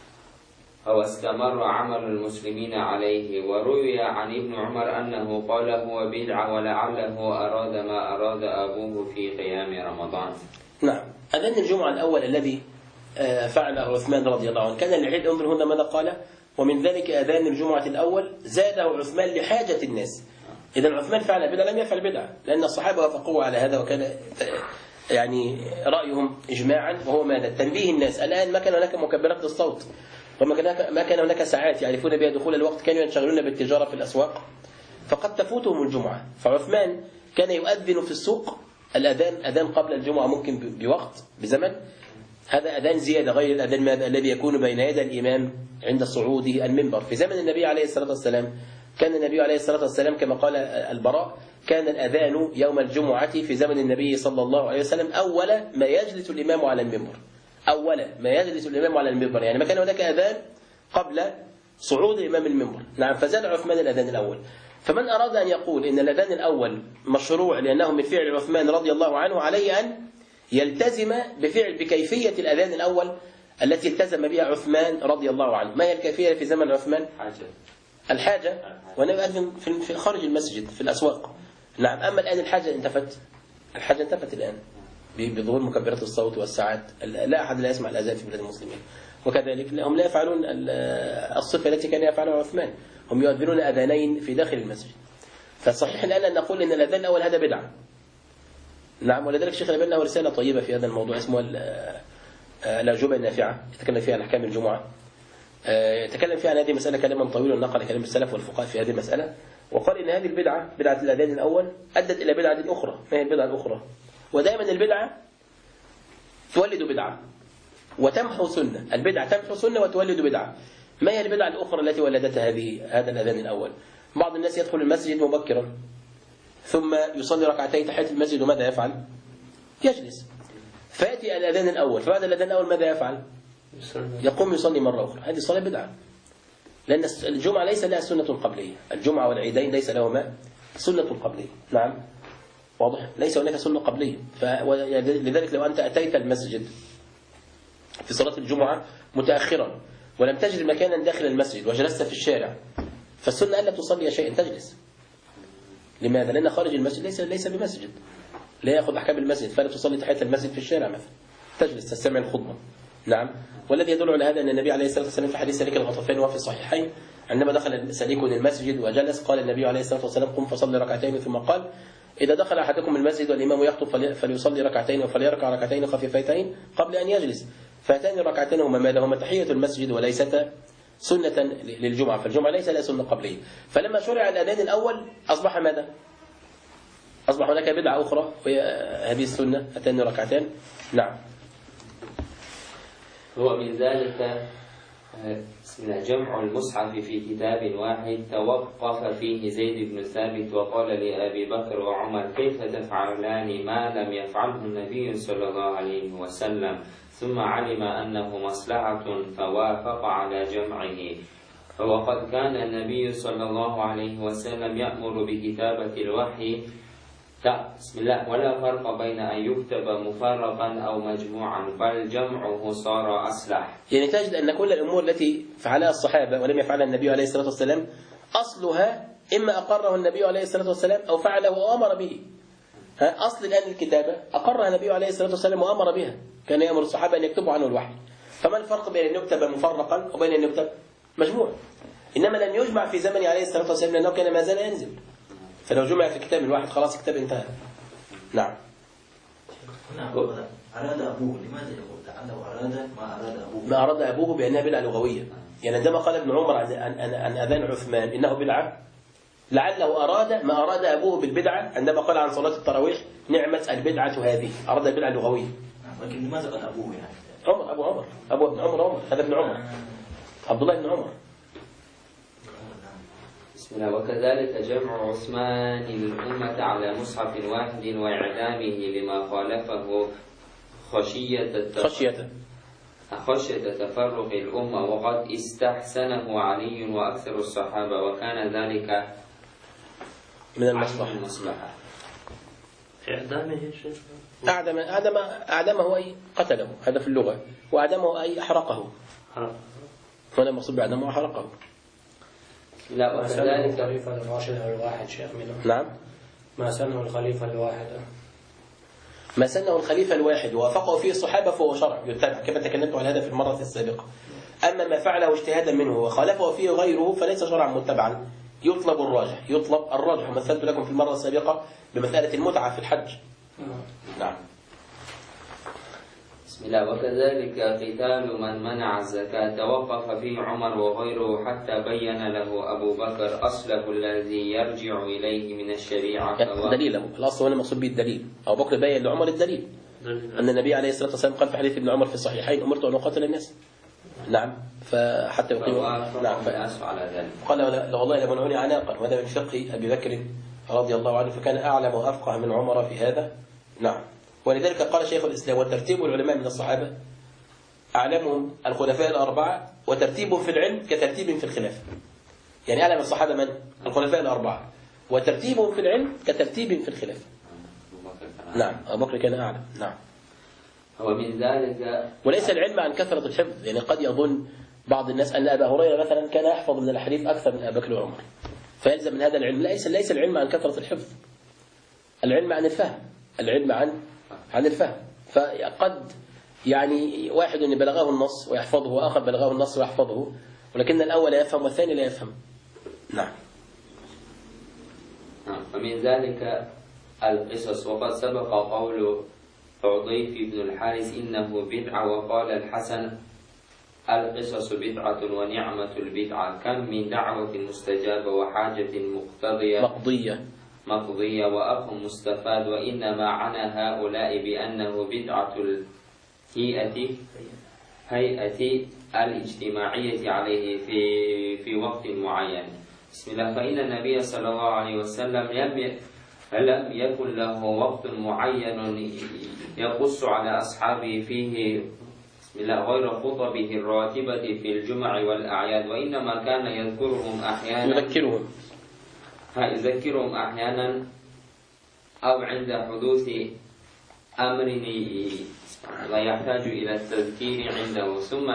واستمر عمل المسلمين عليه. وروي عن ابن عمر أنه قال هو بدعة ولعله أراد ما أراد أبوه في قيام رمضان. نعم، أذان الجمعة الأول الذي فعله عثمان رضي الله عنه كان للعيد. انظر هنا ماذا قال: ومن ذلك أذان الجمعة الأول زاده عثمان لحاجة الناس. إذا عثمان فعل بدعة لم يفعل بدعة، لأن الصحابة وافقوا على هذا وكان يعني رأيهم إجماعا، وهو ماذا؟ تنبيه الناس. الآن ما كان هناك مكبرات للصوت، وما كان هناك ساعات يعرفون بها دخول الوقت، كانوا ينشغلون بالتجارة في الأسواق، فقد تفوتهم الجمعة. فعثمان كان يؤذن في السوق الأذان، أذان قبل الجمعة ممكن بوقت بزمن، هذا أذان زيادة غير الأذان ماذا الذي يكون بين يدي الإمام عند صعوده المنبر. في زمن النبي عليه الصلاة والسلام كان النبي عليه الصلاة والسلام كما قال البراء كان الأذان يوم الجمعة في زمن النبي صلى الله عليه وسلم أول ما يجلس الإمام على المنبر، أول ما يجلس الإمام على المنبر، يعني ما كان هناك أذان قبل صعود الإمام المنبر. نعم، فزاد عثمان الأذان الأول. فمن أراد أن يقول إن الأذان الأول مشروع لأنه من فعل عثمان رضي الله عنه، عليه أن يلتزم بكيفية الأذان الأول التي التزم بها عثمان رضي الله عنه. ما هي الكيفية في زمن عثمان؟ الحاجة، وأنا أذن في خارج المسجد في الأسواق. نعم، أما الآن الحاجة انتفت الآن بظهور مكبرات الصوت والساعات، لا أحد لا يسمع الأذان في بلاد المسلمين، وكذلك هم لا يفعلون الصفة التي كان يفعلها عثمان، هم يؤذنون أذانين في داخل المسجد. فالصحيح الآن أن نقول إن الأذان الأول هذا بدعة. نعم، ولذلك الشيخ الألباني له رسالة طيبة في هذا الموضوع اسمها الأجوبة النافعة، يتكلم فيها عن أحكام الجمعة، يتكلم فيها عن هذه المسألة كلاما طويلا، نقل كلام السلف والفقهاء في هذه المسألة، وقال إن هذه البدعة، بدعة الأذان الأول، أدت إلى بدعة أخرى. ما هي البدعة الأخرى؟ ودائما البدعة تولد بدعة وتمحو سنة، البدعة تمحو سنة وتولد بدعة. ما هي البدعة الأخرى التي ولدتها هذا الأذان الأول؟ بعض الناس يدخل المسجد مبكرا ثم يصلي ركعتي تحية المسجد، وماذا يفعل؟ يجلس. فيأتي الأذان الأول، فبعد الأذان الأول ماذا يفعل؟ يقوم يصلي مرة أخرى. هذه الصلاة بدعة، لأن الجمعة ليس لها سنة قبلية، الجمعة والعيدين ليس لهما سنة قبلية. نعم، واضح؟ ليس هناك سنة قبلية. لذلك لو أنت أتيت المسجد في صلاة الجمعة متأخرا ولم تجد مكانا داخل المسجد وجلست في الشارع، فالسنة ألا تصلي شيئا، تجلس. لماذا؟ لأن خارج المسجد ليس بمسجد، لا يأخذ أحكام المسجد، فلا تصلي تحية المسجد في الشارع مثلا، تجلس تستمع الخطبة. نعم. والذي يدل على هذا أن النبي عليه الصلاة والسلام في حديث سليك الغطفان وفي الصحيحين عندما دخل سليك المسجد وجلس قال النبي عليه الصلاة والسلام قم فصلي ركعتين، ثم قال إذا دخل أحدكم المسجد والإمام يخطب فليصلي ركعتين وفليركع ركعتين خفيفتين قبل أن يجلس، فهاتان الركعتين هما ماذا؟ هما تحية المسجد وليست سنة للجمعة، فالجمعة ليس لها سنة قبلية. فلما شرع الأذان الأول أصبح ماذا؟ أصبح هناك بدعة أخرى وهي هذه السنة هاتان ركعتان. نعم. هو من ذلك جمع المصحف في كتاب واحد توقف فيه زيد بن ثابت وقال لأبي بكر وعمر كيف تفعلان ما لم يفعله النبي صلى الله عليه وسلم، ثم علم أنه مصلحة فوافق على جمعه. وقد كان النبي صلى الله عليه وسلم يأمر بكتابة الوحي بسم الله ولا فرق بين أن يكتب مفرقا أو مجموعا بل جمعه صار أصلح. يعني تجد أن كل الأمور التي فعلها الصحابة ولم يفعلها النبي عليه الصلاة والسلام أصلها إما أقره النبي عليه الصلاة والسلام أو فعله وأمر به. أصل الآن الكتابة أقرها النبي عليه الصلاة والسلام وأمر بها، كان يأمر الصحابة أن يكتبوا عنه الوحي. فما الفرق بين أن يكتب مفرقا وبين أن يكتب مجموعا؟ إنما لم يجمع في زمن عليه الصلاة والسلام لأنه كان ما زال ينزل، فلو جمع في كتاب الواحد خلاص كتاب انتهى. نعم. أراد أبوه، لماذا يقول لعله أراد ما أراد أبوه؟ ما أراد أبوه بأنها بدعة لغوية. يعني عندما قال ابن عمر عن أذان عثمان إنه بدعة، لعله أراد ما أراد أبوه بالبدعة عندما قال عن صلاة التراويح نعمة البدعة هذه، أراد البدعة اللغوية. لكن لماذا قال أبوه يعني؟ أبو ابن عمر، هذا ابن عمر، عبد الله بن عمر. بسم الله. وكذلك جمع عثمان الأمة على مصحف واحد وإعدامه لما خالفه خشية تفرق الأمة، وقد استحسنه علي وأكثر الصحابة، وكان ذلك من المصلحة. إعدامه شيء أعدمه أي قتله، هذا في اللغة، وأعدمه أي أحرقه، هنا المقصود بأعدمه أحرقه. لا. وكذلك الخليفة الراشد الواحد شيخ منه. نعم. ما سنه الخليفة الواحد، ما سنه الخليفة الواحد ووافقه فيه الصحابة فهو شرع يتبع، كما تكلمت عن هذا في المرة السابقة. أما ما فعله اجتهادا منه وخالفه فيه غيره فليس شرعا متبعا، يطلب الراجح، ومثلت لكم في المرة السابقة بمسألة المتعة في الحج. نعم. بسم الله. وكذلك قتال من منع الزكاة توقف فيه عمر وغيره حتى بين له أبو بكر أصله الذي يرجع إليه من الشريعة. دليله الأصل هنا مقصود به الدليل. أبو بكر بين لعمر الدليل أن النبي عليه الصلاة والسلام قال في حديث ابن عمر في الصحيحين أمرت أن أقاتل الناس. نعم. فحتى يقيموا. نعم. قال والله لمنعوني عناقا، وهذا من فقه أبي بكر رضي الله عنه، فكان أعلم وأفقه من عمر في هذا. نعم. ولذلك قال شيخ الإسلام وترتيب العلماء من الصحابة أعلمهم الخلفاء الأربعة، وترتيبهم في العلم كترتيب في الخلافة. يعني أعلم الصحابة من؟ الخلفاء الأربعة، وترتيبهم في العلم كترتيب في الخلافة. نعم. أبو بكر كان أعلم. نعم. ومن ذلك وليس العلم عن كثرة الحفظ، يعني قد يظن بعض الناس أن أبا هريرة مثلا كان يحفظ من الحديث أكثر من أبي بكر وعمر، فيلزم من هذا العلم. ليس العلم عن كثرة الحفظ، العلم عن الفهم، العلم عن الفهم. فقد يعني واحد بلغه النص ويحفظه، وآخر بلغه النص ويحفظه، ولكن الأول يفهم والثاني لا يفهم. نعم. ومن ذلك القصص، وقد سبق قول عضيف بن الحارث إنه بدعة، وقال الحسن القصص بدعة ونعمة البدعة، كم من دعوة مستجابة وحاجة مقضية وأخ مستفاد، وإنما عنى هؤلاء بأنه بدعة الهيئة الاجتماعية عليه في وقت معين. بسم الله. فإن النبي صلى الله عليه وسلم لم يكن له وقت معين يقص على أصحابه فيه بسم الله غير خطبه الراتبة في الجمع والأعياد، وإنما كان يذكرهم أحيانا أو عند حدوث أمر لا يحتاج إلى التذكير عنده. ثم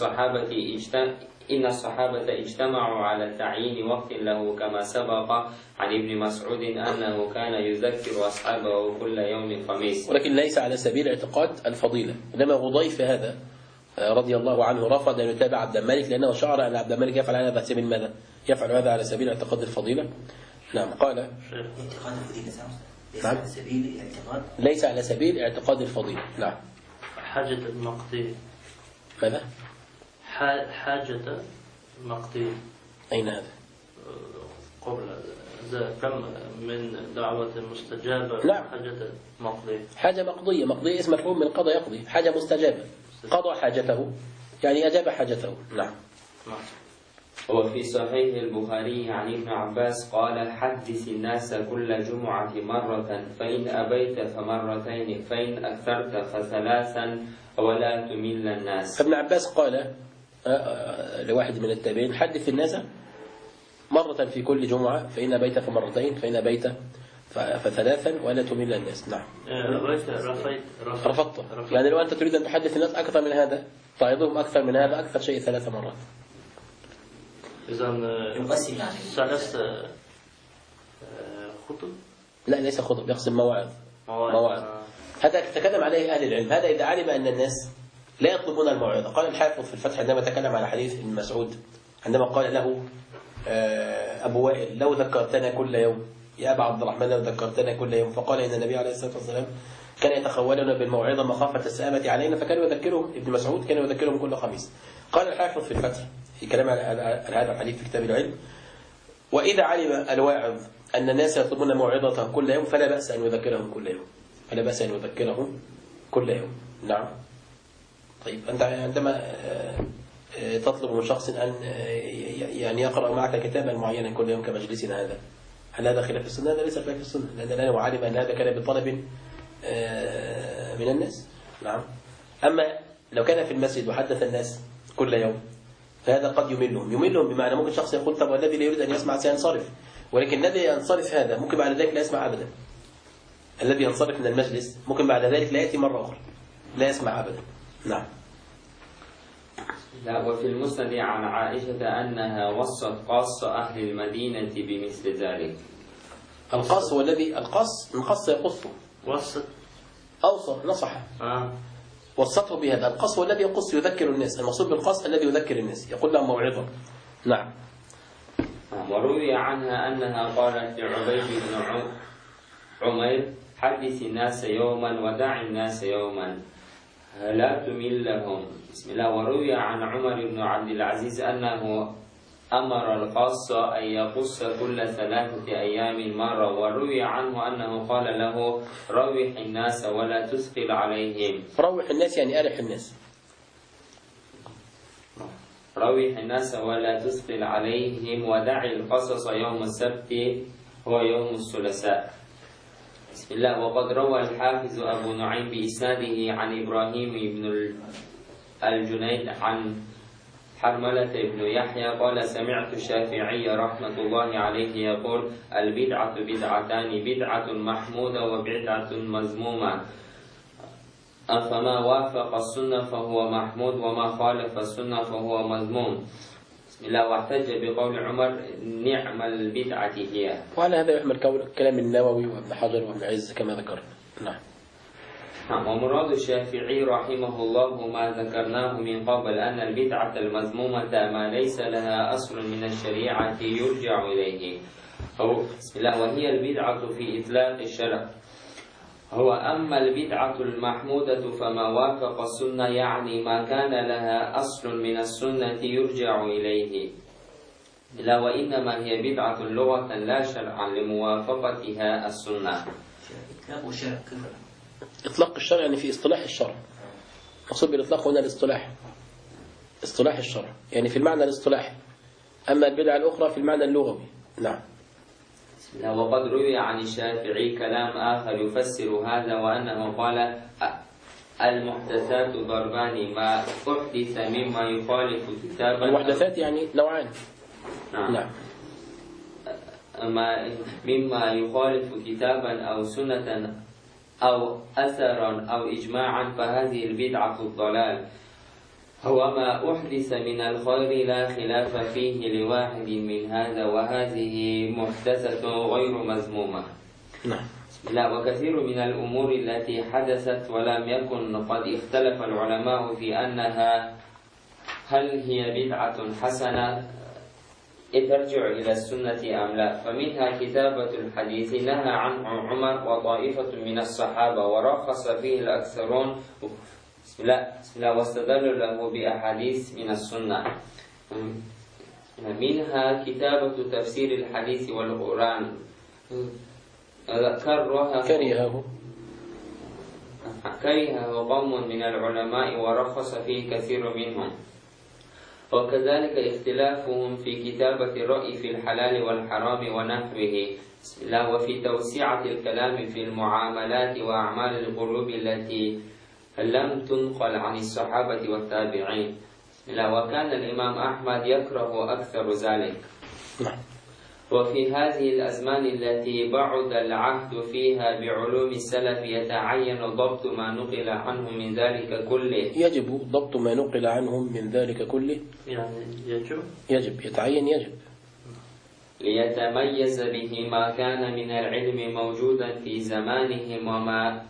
إن الصحابة اجتمعوا على تعيين وقت له كما سبق عن ابن مسعود أنه كان يذكر أصحابه كل يوم خميس. ولكن ليس على سبيل اعتقاد الفضيلة. إنما غضيف هذا رضي الله عنه رفض أن يتابع عبد الملك لأنه شعر أن عبد الملك يفعل هذا على سبيل ماذا؟ يفعل هذا على سبيل اعتقاد الفضيلة. نعم. قال اعتقاد الفضيلة ليس نعم. على سبيل الاعتقاد، ليس على سبيل اعتقاد الفضيلة. نعم. حاجة المقدي. ماذا؟ حاجة المقدي. أين هذا؟ قبل كم من دعوة مستجابة. نعم. حاجة مقدي. حاجة مقضية. مقضية اسم مفعول من قضى يقضي. حاجة مستجابة. قضى حاجته يعني أجاب حاجته. نعم. نعم. وفي صحيح البخاري عن ابن عباس قال حدث الناس كل جمعة مرة فإن أبيت فمرتين فإن أكثرت فثلاثا ولا تمل الناس. فابن عباس قال لواحد من التابعين حدث الناس مرة في كل جمعة فإن أبيت فمرتين فإن أبيت فثلاثا ولا تمل الناس. نعم. رفضت. يعني لو أنت تريد أن تحدث الناس أكثر من هذا تعظهم أكثر من هذا أكثر شيء 3 مرات. إذن يقسم يعني 3 خطب. لا ليس خطب يقسم مواعظ. هذا تكلم عليه أهل العلم. هذا إذا علم أن الناس لا يطلبون الموعظة. قال الحافظ في الفتح عندما تكلم على حديث ابن مسعود عندما قال له أبو وائل لو ذكرتنا كل يوم يا أبا عبد الرحمن لو ذكرتنا كل يوم، فقال إن النبي عليه الصلاة والسلام كان يتخولنا بالموعظة مخافة السآمة علينا، فكان يذكرهم ابن مسعود كان يذكرهم كل خميس. قال الحافظ في الفتح في كلام على هذا الحديث في كتاب العلم وإذا علم الواعظ أن الناس يطلبون موعظته كل يوم فلا بأس أن يذكرهم كل يوم. فلا بأس أن يذكرهم كل يوم. نعم. طيب أنت عندما تطلب من شخص أن يعني يقرأ معك كتابا معينا كل يوم كمجلسنا هذا، هل هذا خلاف السنة؟ هذا ليس خلاف السنة لأن لا علم أن هذا كان بطلب من الناس. نعم. أما لو كان في المسجد وحدث الناس كل يوم فهذا قد يملهم بمعنى ممكن شخص يقول طب والذي لا يريد أن يسمع سينصرف، ولكن الذي ينصرف هذا ممكن بعد ذلك لا يسمع أبدا. الذي ينصرف من المجلس ممكن بعد ذلك لا يأتي مرة أخرى لا يسمع أبدا. نعم. لا. وفي المسند عن عائشة أنها وصت قاص أهل المدينة بمثل ذلك. القاص هو الذي القص يقصه. وصت أوصى نصح. وصته بهذا. القص هو الذي يقص يذكر الناس. المقصود بالقص الذي يذكر الناس يقول لهم موعظة. نعم. وروي عنها أنها قالت لعبيد بن عمير حدث الناس يوما ودع الناس يوما لا تملهم. بسم الله. وروي عن عمر بن عبد العزيز أنه أمر الخاص أن يقص كل 3 أيام مرة. وروي عنه أنه قال له روح الناس ولا تثقل عليهم. روح الناس يعني أرح الناس. روح الناس ولا تثقل عليهم ودع القصص يوم السبت هو يوم الثلاثاء. بسم الله. وقد روى الحافظ أبو نعيم بإسناده عن إبراهيم بن الجنيد عن حرملة بن يحيى قال سمعت الشافعي رحمة الله عليه يقول البدعة بدعتان بدعة محمودة وبدعة مذمومة فما وافق السنة فهو محمود وما خالف السنة فهو مذموم. بسم الله. واحتج بقول عمر نعم البدعة هي. وعلى هذا يحمل كلام النووي وابن حجر وابن عز كما ذكرنا. نعم. ومراد الشافعي رحمه الله ما ذكرناه من قبل أن البدعة المذمومة ما ليس لها أصل من الشريعة يرجع إليه. بسم الله. وهي البدعة في إطلاق الشرع. أما البدعة المحمودة فما وافق السنة يعني ما كان لها أصل من السنة يرجع إليه. لا. وإنما هي بدعة لغة لا شرعا لموافقتها السنة. إطلاق الشرع يعني في اصطلاح الشرع. مقصود بالإطلاق هنا الاصطلاح اصطلاح الشرع يعني في المعنى الاصطلاحي. أما البدعة الأخرى في المعنى اللغوي. نعم. وقد روي عن الشافعي كلام آخر يفسر هذا وأنه قال المحدثات ضربان ما أحدث مما يخالف كتابا. المحدثات يعني نوعان. نعم. مما يخالف كتابا أو سنة أو أثرا أو إجماعا فهذه البدعة الضلال. وما أحدث من الخير لا خلاف فيه لواحد من هذا وهذه محدثة غير مذمومة. نعم. لا، وكثير من الأمور التي حدثت ولم يكن قد اختلف العلماء في أنها هل هي بدعة حسنة ترجع إلى السنة أم لا، فمنها كتابة الحديث نهى عنه عمر وطائفة من الصحابة ورخص فيه الأكثرون بسم الله واستدلوا له بأحاديث من السنة. منها كتابة تفسير الحديث والقرآن كرهه قوم من العلماء ورخص فيه كثير منهم، وكذلك اختلافهم في كتابة الرأي في الحلال والحرام ونحوه. وفي توسعة الكلام في المعاملات وأعمال القلوب التي لم تنقل عن الصحابة والتابعين. وكان الإمام أحمد يكره أكثر ذلك. وفي هذه الأزمان التي بعد العهد فيها بعلوم السلف يتعين ضبط ما نقل عنه من ذلك كله. يجب ضبط ما نقل عنهم من ذلك كله. يعني يجب يتعين يجب. ليتميز به ما كان من العلم موجودا في زمانهم وما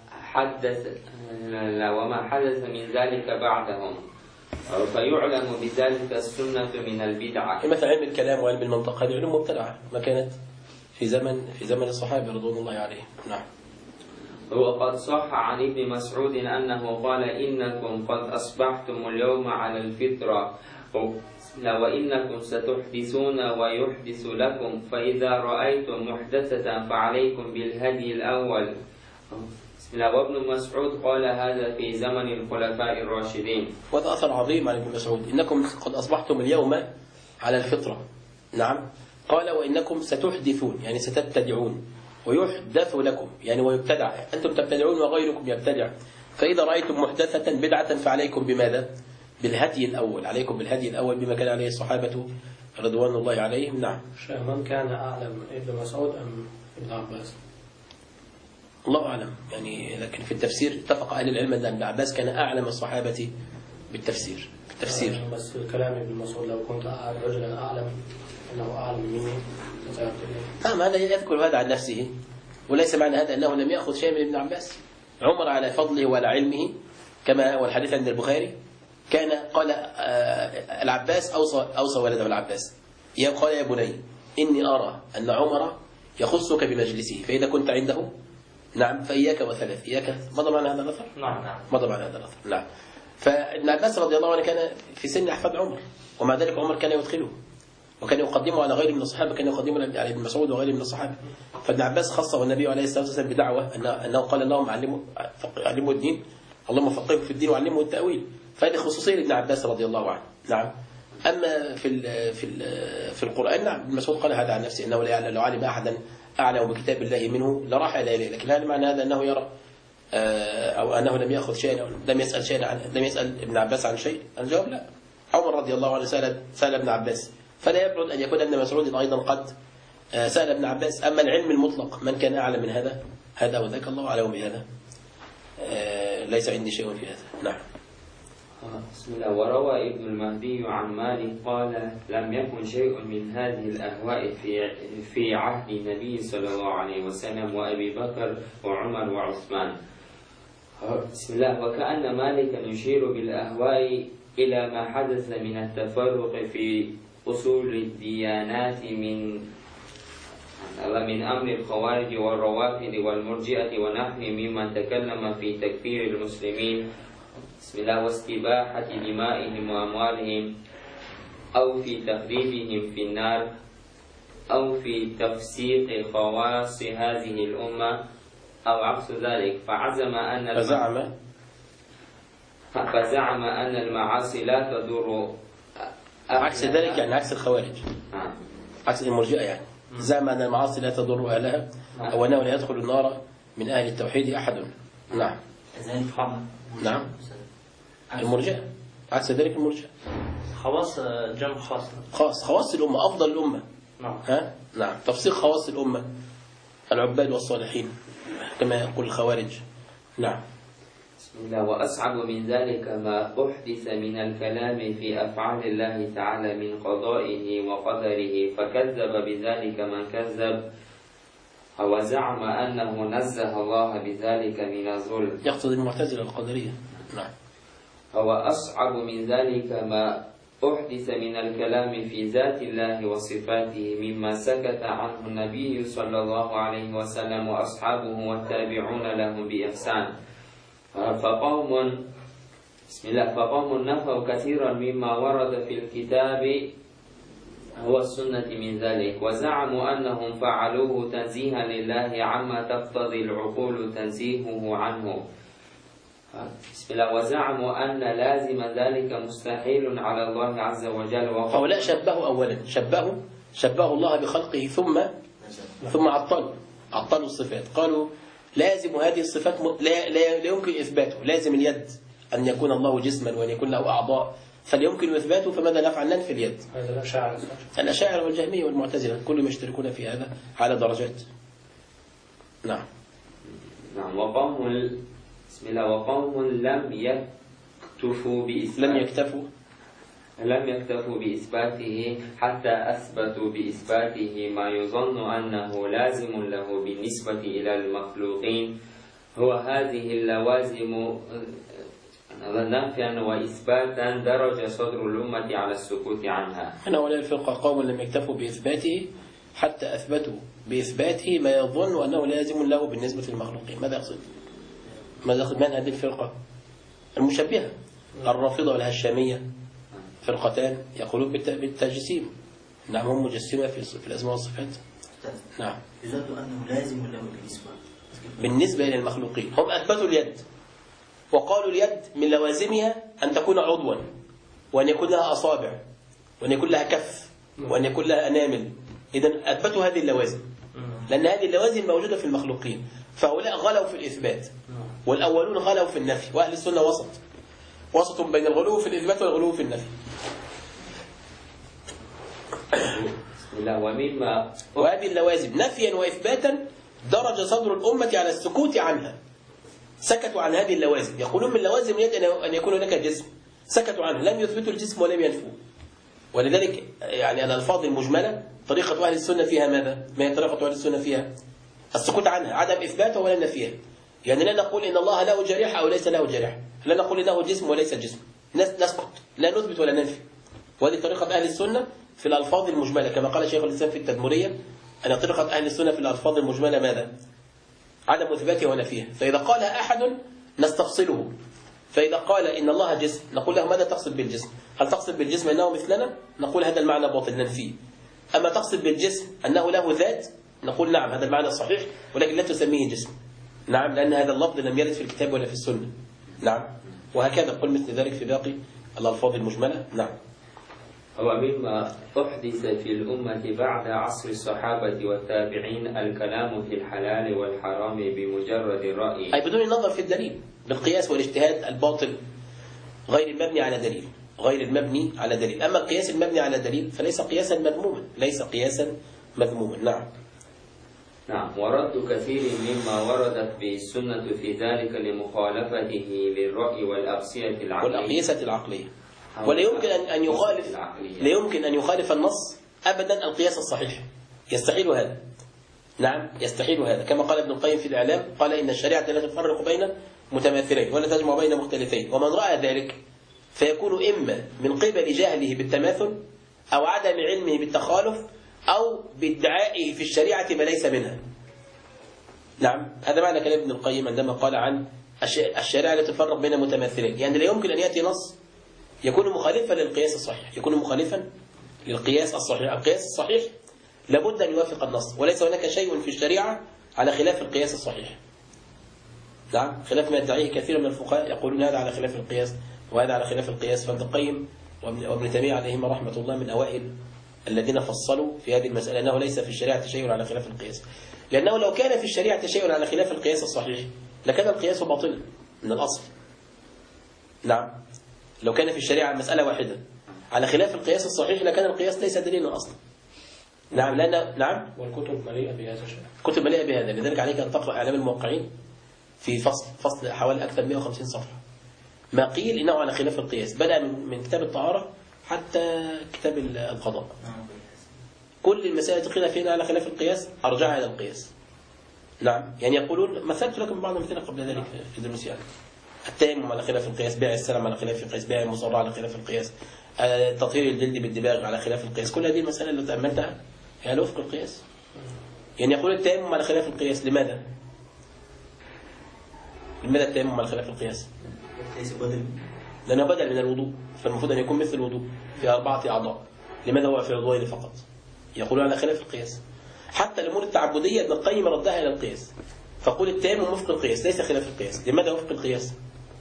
حدث من ذلك بعدهم، فيعلم بذلك السنة من البدعة. مثل علم الكلام وعلم المنطق هذه علوم مبتدعة ما كانت في زمن الصحابة رضوان الله عليهم. نعم. وقد صح عن ابن مسعود أنه قال إنكم قد أصبحتم اليوم على الفطرة وإنكم ستحدثون ويحدث لكم، فإذا رأيتم محدثة فعليكم بالهدي الأول. وابن مسعود قال هذا في زمن الخلفاء الراشدين. وهذا أثر عظيم عن ابن مسعود، إنكم قد أصبحتم اليوم على الفطرة. نعم. قال وإنكم ستحدثون يعني ستبتدعون، ويحدث لكم يعني ويبتدع، أنتم تبتدعون وغيركم يبتدع. فإذا رأيتم محدثة بدعة فعليكم بماذا؟ بالهدي الأول، عليكم بالهدي الأول بما كان عليه الصحابة رضوان الله عليهم. نعم. من كان أعلم ابن مسعود أم ابن عباس؟ الله أعلم يعني، لكن في التفسير اتفق أهل العلم أن ابن عباس كان أعلم الصحابة بالتفسير. بس الكلام ابن مسعود لو كنت رجلا أعلم أنه أعلم مني نعم، هذا يذكر هذا عن نفسه، وليس معنى هذا أنه لم يأخذ شيء من ابن عباس. عمر على فضله وعلى علمه كما هو الحديث عند البخاري كان قال العباس أوصى ولده العباس قال يا بني إني أرى أن عمر يخصك بمجلسه فإذا كنت عنده نعم فإياك وثلاث إياك. مضى معنا هذا الأثر؟ نعم. مضى معنا هذا الأثر. نعم. فابن عباس رضي الله عنه كان في سن أحفاد عمر، ومع ذلك عمر كان يدخله وكان يقدمه على غيره من الصحابة، كان يقدمه على ابن مسعود وغيره من الصحابة. فابن عباس خصه النبي عليه الصلاة والسلام بدعوة أنه قال اللهم علموا الدين، اللهم فقهه في الدين وعلمه التأويل. فهذه خصوصية لابن عباس رضي الله عنه. نعم. أما في القرآن نعم ابن مسعود قال هذا عن نفسه أنه لو علم أحدا أعلم بكتاب الله منه لراح إليه، لكن هذا معنى هذا أنه يرى أو أنه لم يأخذ شيئا أو لم يسأل ابن عباس عن شيء. الجواب لا. عمر رضي الله عنه سأل ابن عباس، فلا يبعد أن يكون ابن مسعود أيضا قد سأل ابن عباس. أما العلم المطلق من كان أعلم من هذا وذاك الله أعلم بهذا، ليس عندي شيء في هذا. نعم. بسم الله. وروى ابن المهدي عن مالك قال لم يكن شيء من هذه الأهواء في عهد النبي صلى الله عليه وسلم وأبي بكر وعمر وعثمان. بسم الله. وكأن مالكا يشير بالأهواء إلى ما حدث من التفرق في أصول الديانات من أمر الخوارج والروافض والمرجئة ونحو مما تكلم في تكفير المسلمين بسم الله واستباحة دمائهم وأموالهم أو في تخريبهم في النار أو في تفسيق خواص هذه الأمة أو عكس ذلك. فزعم أن المعاصي لا تضر عكس ذلك يعني عكس الخوارج عكس المرجئة يعني زعم أن المعاصي لا تضر أهلها أو أنه لا يدخل النار من أهل التوحيد أحد. نعم. نعم. المرجئة عكس ذلك المرجئة خواص جمع خواص الأمة أفضل الأمة. نعم. نعم. تفسير خواص الأمة العباد والصالحين كما يقول الخوارج نعم. بسم الله. وأصعب من ذلك ما أحدث من الكلام في أفعال الله تعالى من قضائه وقدره، فكذب بذلك من كذب وزعم أنه نزه الله بذلك من الظلم. يقصد المعتزلة القدرية. نعم. وأصعب من ذلك ما أحدث من الكلام في ذات الله وصفاته مما سكت عنه النبي صلى الله عليه وسلم وأصحابه والتابعون لهم بإحسان. فقوم نفوا كثيرا مما ورد في الكتاب والسنة من ذلك، وزعموا أنهم فعلوه تنزيها لله عما تقتضي العقول تنزيهه عنه. بسم الله. وزعموا أن لازم ذلك مستحيل على الله عز وجل. هؤلاء شبهوا أولا شبهوا الله بخلقه ثم عطلوا الصفات. قالوا لازم هذه الصفات لا يمكن إثباته. لازم اليد أن يكون الله جسما وأن يكون له أعضاء، فليمكن إثباته، فماذا نفعل؟ ننفي اليد. هذا الأشاعرة والجهمية والمعتزلة كلهم يشتركون في هذا على درجات. نعم. وقوم لم يكتفوا بإثباته حتى أثبتوا بإثباته ما يظن أنه لازم له بالنسبة إلى المخلوقين، هو هذه اللوازم نفيا وإثباتا درج صدر الأمة على السكوت عنها. هنا ولا الفرقة قوم لم يكتفوا بإثباته حتى أثبتوا بإثباته ما يظن أنه لازم له بالنسبة للمخلوقين. ماذا يقصد من هذه الفرقة؟ المشبهة، الرافضة والهشامية، فرقتان يقولون بالتجسيم. نعم، هم مجسمة في الأسماء والصفات. نعم. يظن أنه لازم له بالنسبة للمخلوقين. هم أثبتوا اليد وقالوا اليد من لوازمها أن تكون عضوا، وأن يكون لها أصابع، وأن يكون لها كف، وأن يكون لها أنامل. إذن أثبتوا هذه اللوازم، لأن هذه اللوازم موجودة في المخلوقين. فهؤلاء غلوا في الإثبات، والأولون غلوا في النفي، وأهل السنة وسط بين الغلو في الإثبات والغلو في النفي. وهذه اللوازم نفيا وإثباتا درج صدر الأمة على السكوت عنها. سكتوا عن هذه اللوازم، يقولون من لوازم اليد أن يكون لك جسم، سكتوا عنه، لم يثبتوا الجسم ولم ينفوه. ولذلك يعني الألفاظ المجملة طريقة أهل السنة فيها ماذا؟ ما هي طريقة أهل السنة فيها؟ السكوت عنها، عدم إثباتها ولا نفيها. يعني لا نقول إن الله له جارحة أو ليس له جارحة، لا نقول إنه جسم وليس جسم، نسكت، لا نثبت ولا ننفي. وهذه طريقة أهل السنة في الألفاظ المجملة، كما قال شيخ الإسلام في التدمرية أن طريقة أهل السنة في الألفاظ المجملة ماذا؟ عدم إثباتها ونفيها. فإذا قالها أحد نستفصله، فإذا قال إن الله جسم نقول له ماذا تقصد بالجسم؟ هل تقصد بالجسم أنه مثلنا؟ نقول هذا المعنى باطل ننفيه. أما تقصد بالجسم أنه له ذات؟ نقول نعم هذا المعنى صحيح، ولكن لا تسميه جسم. نعم، لأن هذا اللفظ لم يرد في الكتاب ولا في السنة. نعم، وهكذا قل مثل ذلك في باقي الألفاظ المجملة. نعم. ومما أحدث في الأمة بعد عصر الصحابة والتابعين الكلام في الحلال والحرام بمجرد الرأي، أي بدون النظر في الدليل، بالقياس والاجتهاد الباطل غير المبني على دليل. أما القياس المبني على دليل فليس قياسا مذموما. نعم. ورد كثير مما وردت به السنة في ذلك لمخالفته للرأي والأقيسة العقلية. ولا يمكن أن يخالف النص أبدا القياس الصحيح، يستحيل هذا. نعم، يستحيل هذا، كما قال ابن القيم في الإعلام، قال إن الشريعة لا تفرق بين متماثلين ولا تجمع بين مختلفين، ومن رأى ذلك فيكون إما من قبل جهله بالتماثل أو عدم علمه بالتخالف أو بادعائه في الشريعة ما ليس منها. نعم، هذا معنى كلام ابن القيم عندما قال عن الشريعة لا تفرق بين متماثلين، يعني لا يمكن أن يأتي نص يكون مخالفا للقياس الصحيح، القياس الصحيح لابد أن يوافق النص، وليس هناك شيء في الشريعة على خلاف القياس الصحيح. نعم، خلاف ما يدعيه كثير من الفقهاء، يقولون هذا على خلاف القياس وهذا على خلاف القياس. فابن القيم وابن تيمية عليهما رحمة الله من أوائل الذين فصلوا في هذه المسألة أنه ليس في الشريعة شيء على خلاف القياس، لأنه لو كان في الشريعة شيء على خلاف القياس الصحيح لكان القياس باطلا من الأصل. نعم، لو كان في الشريعة مسألة واحدة على خلاف القياس الصحيح لكان القياس ليس دليلا أصلا. نعم، لأن والكتب مليئة بهذا الشيء. كتب مليئة بهذا، لذلك عليك أن تقرأ إعلام الموقعين في فصل حوالي أكثر من 150 صفحة. ما قيل إنه على خلاف القياس، بدأ من كتاب الطهارة حتى كتاب القضاء. كل المسائل تقيل فينا على خلاف القياس أرجعها إلى القياس. نعم، يعني يقولون مثلت لكم بعض الأمثلة قبل ذلك في دروس يعني. التيمم على خلاف القياس، بيع السلم على خلاف القياس، بيع المصرع على خلاف القياس، تطهير الجلد بالدباغ على خلاف القياس. كل هذه المسائل اللي تأملتها هي على وفق القياس. يعني يقول التيمم على خلاف القياس، لماذا؟ لماذا التيمم على خلاف القياس؟ ليس بدل. لأنه بدل من الوضوء، فالمفروض أن يكون مثل الوضوء في 4 أعضاء. لماذا هو في عضوين فقط؟ يقولون على خلاف القياس. حتى الأمور التعبدية ابن القيم ردها إلى القياس، فقول التيمم وفق القياس ليس خلاف القياس. لماذا وفق القياس؟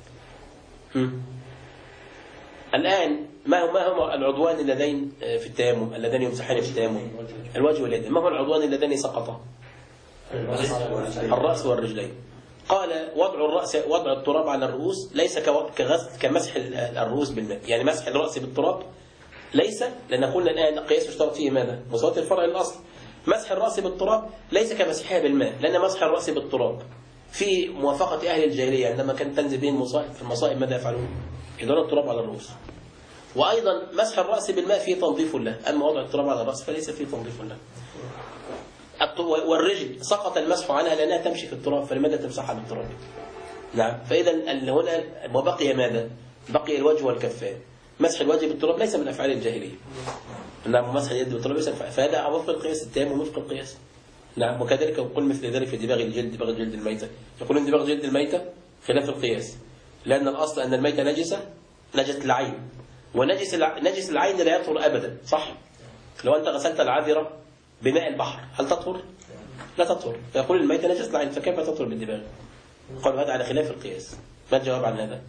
الآن ما هو العضوان اللذين في التيمم اللذين يمسحان في التيمم؟ الوجه واليدين. ما هو العضوان اللذين سقطا؟ الرأس والرجلين. قال وضع التراب على الرؤوس ليس كمسح الرؤوس بالماء، يعني مسح الرأس بالتراب ليس، لأن قلنا الآن القياس يشترط فيه ماذا؟ مساواة الفرع للأصل. مسح الرأس بالتراب ليس كمسحها بالماء، لأن مسح الرأس بالتراب في موافقة أهل الجاهلية عندما كانت تنزل بهم المصائب في المصائب ماذا يفعلون؟ يدون التراب على الرؤوس. وأيضا مسح الرأس بالماء فيه تنظيف له، أما وضع التراب على الرأس فليس فيه تنظيف له. والرجل سقط المسح عنها لأنها تمشي في التراب، فلماذا تمسحها بالتراب؟ نعم، فإذا هنا وبقي ماذا؟ بقي الوجه والكفان. مسح الوجه بالتراب ليس من أفعال الجاهلية. نعم، مسح اليد بالتراب ليس، فهذا وفق القياس. التيمم وفق القياس. نعم، وكذلك يقول مثل ذلك في دباغ الجلد، دباغ جلد الميتة. يقولون دباغ جلد الميتة خلاف القياس، لأن الأصل أن الميتة نجس العين، ونجس العين لا يطهر أبدا، صح؟ لو أنت غسلت العذرة بماء البحر هل تطهر؟ لا تطهر. فيقول الميتة نجس العين، فكيف تطهر بالدباغ؟ قالوا هذا على خلاف القياس. ما الجواب عن هذا؟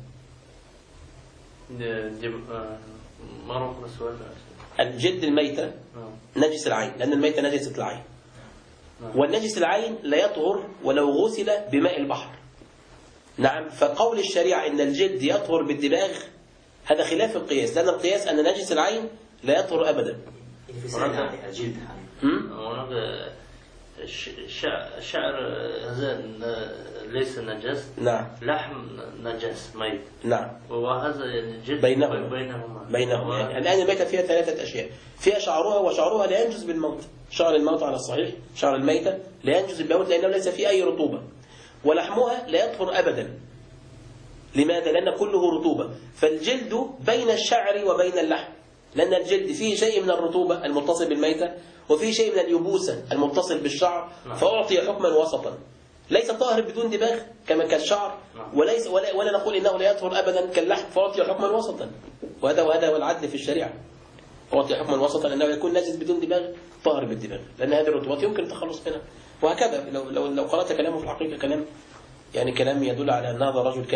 ما رأيك السؤال؟ الجلد الميتة نجس العين، لأن الميتة نجسة العين، والنجس العين لا يطهر ولو غسل بماء البحر. نعم، فقول الشريعة إن الجلد يطهر بالدباغ هذا خلاف القياس، لأن القياس أن نجس العين لا يطهر أبدا. الجلد هناك شعر ليس نجس، نعم، لحم نجس ميت، نعم، وهذا الجلد بينهما. يعني الآن الميتة فيها 3 أشياء، فيها شعرها، وشعرها لا ينجس بالموت. شعر الموت على الصحيح، شعر الميتة لا ينجس بالموت لأنه ليس فيه أي رطوبة. ولحمها لا يطهر أبدا. لماذا؟ لأن كله رطوبة. فالجلد بين الشعر وبين اللحم، لأن الجلد فيه شيء من الرطوبة المتصل بالميتة، وفيه شيء من اليبوسة المتصل بالشعر، فأعطي حكما وسطا ليس طاهر بدون دباغ كما كالشعر، وليس ولا نقول إنه لا يطهر أبدا كاللحم، فأعطي حكما وسطا. وهذا هو العدل في الشريعة. أعطي حكما وسطا أنه يكون نجس بدون دباغ، طاهر بالدباغ، لأن هذه الرطوبات يمكن التخلص منها. وهكذا لو قرأت كلامه في الحقيقة كلام يدل على أن هذا الرجل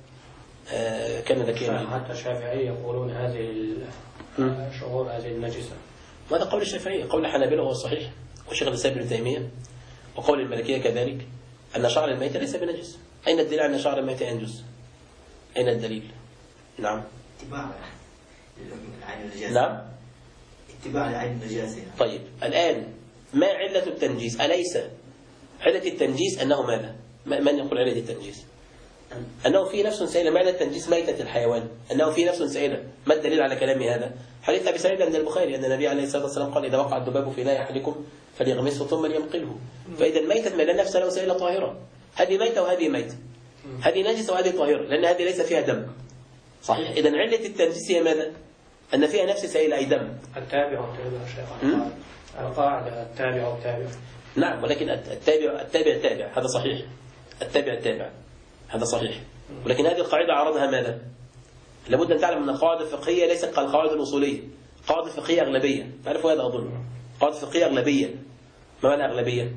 كان ذكيا. حتى الشافعية يقولون هذه شعور هذه النجسة. وهذا قول الشافعية. قول الحنابلة هو الصحيح، وشيخ الإسلام ابن تيمية، وقول المالكية كذلك أن شعر الميت ليس بنجس. أين الدليل أن شعر الميت ينجس؟ أين الدليل؟ نعم، اتباع العين النجاسة. نعم، اتباع العين النجاسة. طيب الآن ما علة التنجيس؟ أليس علة التنجيس أنه ماذا؟ من يقول علة التنجيس؟ أنه في نفس سائلة. معنى التنجيس ميتة الحيوان، أنه في نفس سائلة. ما الدليل على كلام هذا؟ حديث أبي سعيد عند البخاري أن النبي عليه الصلاة والسلام قال إذا وقع الذباب في إناء أحدكم فليغمسه ثم لينقله. فإذا الميتة ما لا نفس له سائلة طاهرة. هذه ميتة وهذه ميتة، هذه نجسة وهذه طاهرة، لأن هذه ليس فيها دم. صحيح. إذا علة التنجيس هي ماذا؟ أن فيها نفس سائلة أي دم. التابع شيخ القاعدة التابع. نعم، ولكن التابع تابع، هذا صحيح. التابع هذا صحيح، ولكن هذه القاعدة عرضها ماذا؟ لابد أن تعلم أن القواعد الفقهية ليست كالقواعد الأصولية. قواعد الفقهية أغلبية، تعرفوا هذا أظن. قواعد الفقهية أغلبية. ما معنى أغلبية؟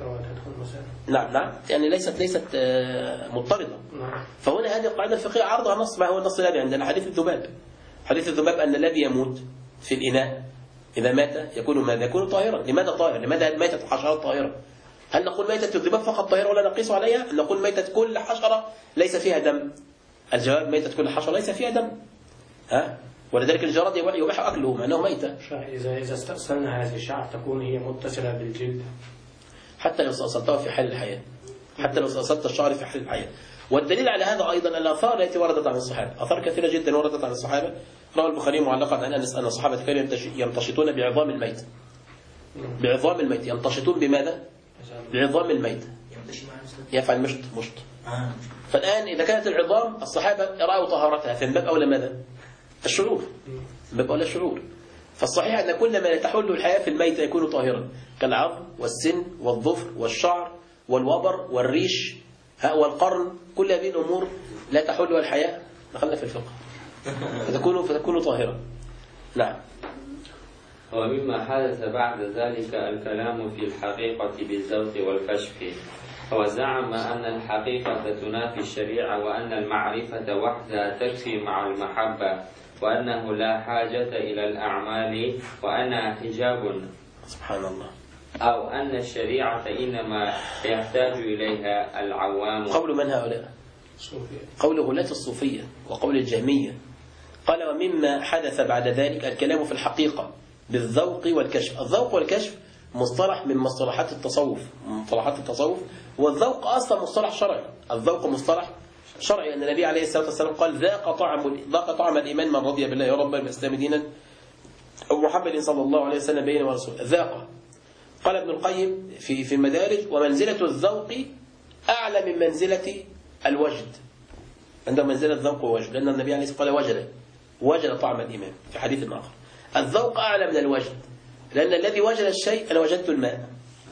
نعم، يعني ليست مضطردة. فهنا هذه القاعدة الفقهية عرضها نص. ما هو النص الذي عندنا؟ حديث الذباب. حديث الذباب أن الذي يموت في الإناء إذا مات يكون ماذا؟ يكون طاهرا. لماذا طاهر؟ لماذا ميتة الحشرات طاهرة؟ هل نقول ميتة الذباب فقط طاهرة ولا نقيس عليها؟ هل نقول ميتة كل حشرة ليس فيها دم؟ الجواب ميتة كل حشرة ليس فيها دم. ولذلك الجراد يباح أكله مع أنه ميتة. إذا استأصلنا هذه الشعر تكون هي متصلة بالجلد، حتى لو استأصلتها في حال الحياة. حتى لو أصلت الشعر في حال الحياة. والدليل على هذا أيضا الآثار التي وردت عن الصحابة، آثار كثيرة جدا وردت عن الصحابة. روى البخاري معلقا عن أنس أن الصحابة كانوا يمتشطون بعظام الميت. بعظام الميت يمتشطون بماذا؟ بعظام الميت. يمتشي مع المسلم. يفعل مشط. فالآن إذا كانت العظام الصحابة رأوا طهارتها في باب أولى ماذا؟ الشعور. باب أولى الشعور. فالصحيح أن كل ما تحل الحياة في الميت يكون طاهرا، كالعظم والسن والظفر والشعر والوبر والريش والقرن، كل هذه الأمور لا تحلها الحياة. دخلنا في الفقه. فتكون طاهرة. نعم. ومما حدث بعد ذلك الكلام في الحقيقة بالذوق والكشف، وزعم أن الحقيقة تنافي الشريعة، وأن المعرفة وحدها تكفي مع المحبة، وأنه لا حاجة إلى الأعمال، وأنها حجاب. سبحان الله. أو أن الشريعة إنما يحتاج إليها العوام. قول من هؤلاء؟ قول غلاة الصوفية وقول الجهمية. قال ومما حدث بعد ذلك الكلام في الحقيقة بالذوق والكشف. الذوق والكشف مصطلح من مصطلحات التصوف، والذوق أصلا مصطلح شرعي. الذوق مصطلح شرعي، أن النبي عليه الصلاة والسلام قال ذاق طعم الإيمان من رضي بالله ربا والإسلام دينا ومحمد صلى الله عليه وسلم بين ورسوله. ذاق. قال ابن القيم في المدارج ومنزلة الذوق أعلى من منزلة الوجد. عندما منزلة الذوق ووجد، لأن النبي عليه الصلاة والسلام قال وجد طعم الإيمان في حديث آخر. الذوق أعلى من الوجد، لأن الذي وجد الشيء أنا وجدت الماء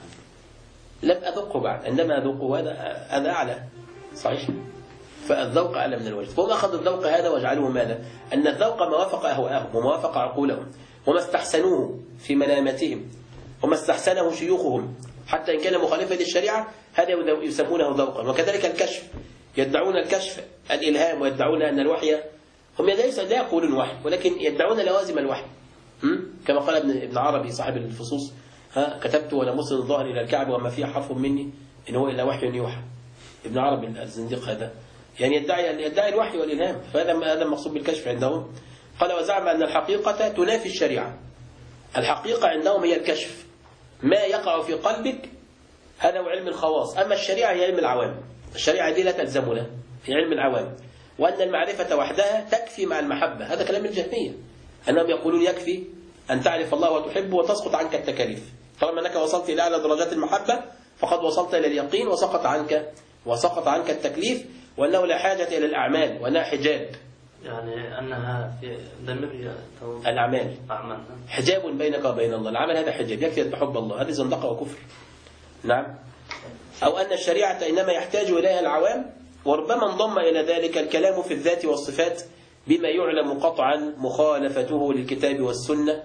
لم أذقه بعد، عندما أذقه هذا أعلى. صحيح. فالذوق أعلى من الوجد. فهم أخذوا الذوق هذا وجعلوه ماذا؟ أن الذوق ما وافق أهواءهم وما وافق عقولهم وما استحسنوه في منامتهم وما استحسنه شيوخهم حتى إن كان مخالفا للشريعة، هذا يسمونه ذوقا. وكذلك الكشف، يدعون الكشف الإلهام، ويدعون أن الوحي، هم لا يقولون وحي ولكن يدعون لوازم الوحي. كما قال ابن عربي صاحب الفصوص كتبت ولا مسلم الظاهر إلى الكعب وما فيه حرف مني إن هو إلا وحي يوحى. ابن عربي الزنديق هذا يعني يدعي الوحي والإلهام، فهذا المقصود بالكشف عندهم. قال وزعم أن الحقيقة تنافي الشريعة. الحقيقة عندهم هي الكشف، ما يقع في قلبك هذا هو علم الخواص، أما الشريعة هي علم العوام. الشريعة دي لا تلزمنا، في علم العوام. وأن المعرفة وحدها تكفي مع المحبة. هذا كلام الجهمية، أنهم يقولون يكفي أن تعرف الله وتحبه وتسقط عنك التكاليف. طالما أنك وصلت إلى أعلى درجات المحبة فقد وصلت إلى اليقين وسقط عنك التكليف، وأنه لا حاجة إلى الأعمال وأنها حجاب. يعني أنها في ضمير الأعمال حجاب بينك وبين الله. العمل هذا حجاب، يكفي أن تحب الله. هذه زندقة وكفر. نعم. أو أن الشريعة إنما يحتاج إليها العوام، وربما انضم إلى ذلك الكلام في الذات والصفات بما يعلم قطعا مخالفته للكتاب والسنة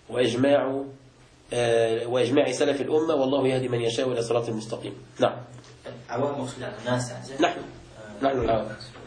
وإجماع سلف الأمة، والله يهدي من يشاء إلى صراط المستقيم. نعم. عوام مقصود يعني الناس يعني. نحن العوام.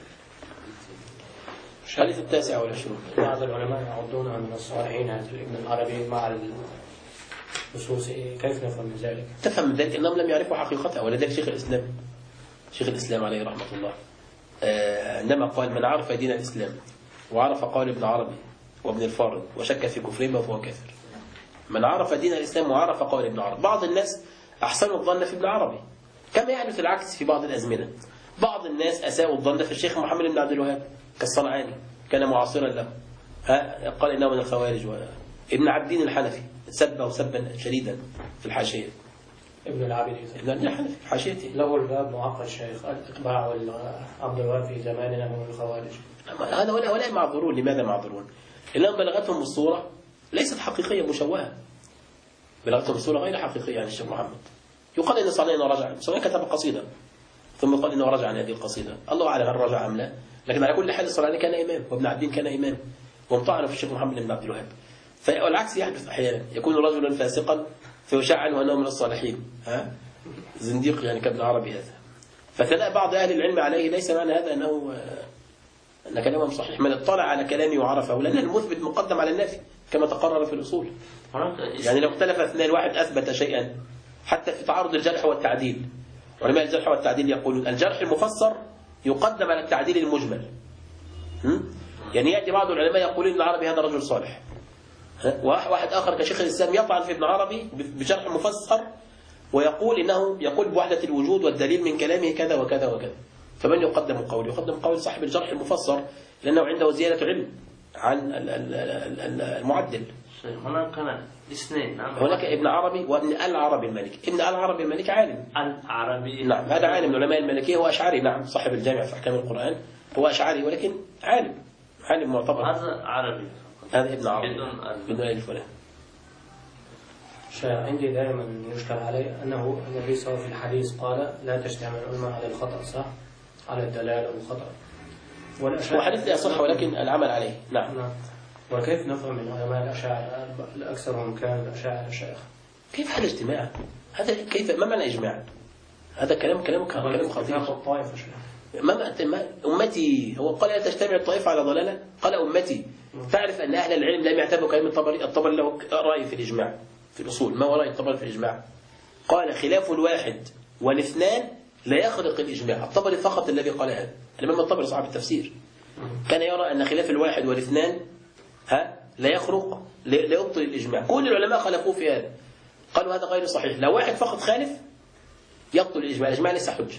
الحديث 29. بعض العلماء يعدونها من الصالحين ابن العربي مع النصوص. كيف نفهم من ذلك؟ تفهم من ذلك أنهم لم يعرفوا حقيقتها. ولذلك شيخ الإسلام عليه رحمة الله عندما قال من عرف دين الإسلام وعرف قول ابن عربي وابن الفارض وشك في كفرهما فهو كافر. من عرف دين الإسلام وعرف قول ابن عربي. بعض الناس أحسنوا الظن في ابن عربي، كما يحدث العكس في بعض الأزمنة. بعض الناس أساءوا الظن في الشيخ محمد بن عبد الوهاب كالصنعاني، كان معاصرا له، قال إنه من الخوارج. ابن عبدين الحنفي سبه سبا شديدا في الحاشية. ابن العابدين الحنفي في حاشيته له الباب معقد شيخ الاتباع عبد الوهاب في زماننا من الخوارج. هذا هؤلاء معذورون. لماذا معذورون؟ لأنهم بلغتهم الصورة ليست حقيقية، مشوهة. بلغتهم الصورة غير حقيقية عن الشيخ محمد. يقال إن صنعاني رجع، صنعاني كتب قصيدة ثم قال إنه رجع عن هذه القصيدة. الله أعلم هل رجع أم لا، لكن على كل حال الصنعاني كان إمام، وابن عبدين كان إمام، وامطعنوا في الشيخ محمد بن عبد الوهاب. والعكس يحدث أحيانا، يكون رجلا فاسقا فيشاع عنه أنه من الصالحين، زنديق يعني كابن عربي هذا. فتلاقى بعض أهل العلم عليه ليس معنى هذا أن كلامهم صحيح. من اطلع على كلامي وعرفه، لأن المثبت مقدم على النافي كما تقرر في الأصول. يعني لو اختلف اثنان، واحد أثبت شيئا، حتى في تعارض الجرح والتعديل، علماء الجرح والتعديل يقولون الجرح المفسر يقدم على التعديل المجمل. يعني يأتي بعض العلماء يقولون ابن عربي هذا رجل صالح، واحد آخر كشيخ الإسلام يطعن في ابن عربي بجرح مفسر ويقول إنه يقول بوحدة الوجود والدليل من كلامه كذا وكذا وكذا، فمن يقدم قول؟ يقدم قول صاحب الجرح المفسر، لأنه عنده زيادة علم عن المعدل. هناك كان اثنين. هناك ابن عربي وابن العربي المالكي. ابن العربي المالكي عالم. العربي نعم، هذا عالم من علماء المالكية، هو أشعري. نعم، صاحب الجامع في أحكام القرآن هو أشعري، ولكن عالم معتبر. هذا عربي. هذا ابن عربي بدون ألف ولا. عندي دائما يشكل علي أنه النبي صلى الله عليه وسلم في الحديث قال لا تجتمع الأمة على الخطأ، صح؟ على الدلالة والخطأ. هو حديث لا يصح ولكن العمل عليه. نعم. وكيف نفهم من علماء الأشاعرة الأكثرهم كان الأشاعرة الشيخ؟ كيف هذا اجتماع؟ هذا كيف؟ ما معنى إجماع؟ هذا كلام خطير. الطائفة ما أمتي، هو قال لا تجتمع الطائفة على ضلالة، قال أمتي. تعرف أن أهل العلم لم يعتبروا كلام الطبري له رأي في الإجماع في الأصول. ما هو رأي الطبري في الإجماع؟ قال خلاف الواحد والاثنان لا يخرق الإجماع. الطبري فقط الذي قال هذا. الإمام الطبري صاحب التفسير كان يرى أن خلاف الواحد والاثنان لا يخرق، لا يبطل الإجماع. كل العلماء خالفوه في هذا، قالوا هذا غير صحيح. لو واحد فقط خالف يبطل الإجماع. الإجماع ليس حجة،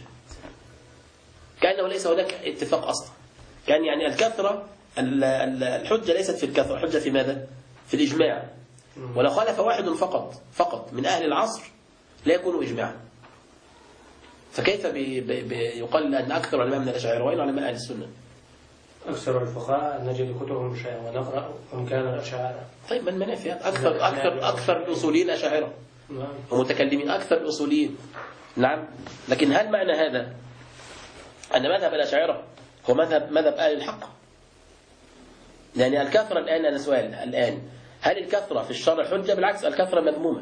كأنه ليس هناك اتفاق أصلا. كان يعني الكثرة، الحجة ليست في الكثرة، الحجة في ماذا؟ في الإجماع. ولو خالف واحد فقط من أهل العصر لا يكون إجماعا. فكيف يقال أن أكثر علماء من الأشاعرة وين علماء أهل السنة؟ أكثر الفقهاء نجد كتبهم شيئا ونقرأ هم كانوا الأشاعرة. طيب ما المنافي؟ أكثر الأصوليين أشاعرة ومتكلمين، أكثر الأصوليين. نعم، لكن هل معنى هذا أن مذهب الأشاعرة هو مذهب أهل الحق؟ يعني الكثرة الآن، أنا سؤال الآن، هل الكثرة في الشرع حجة؟ بالعكس، الكثرة مذمومة.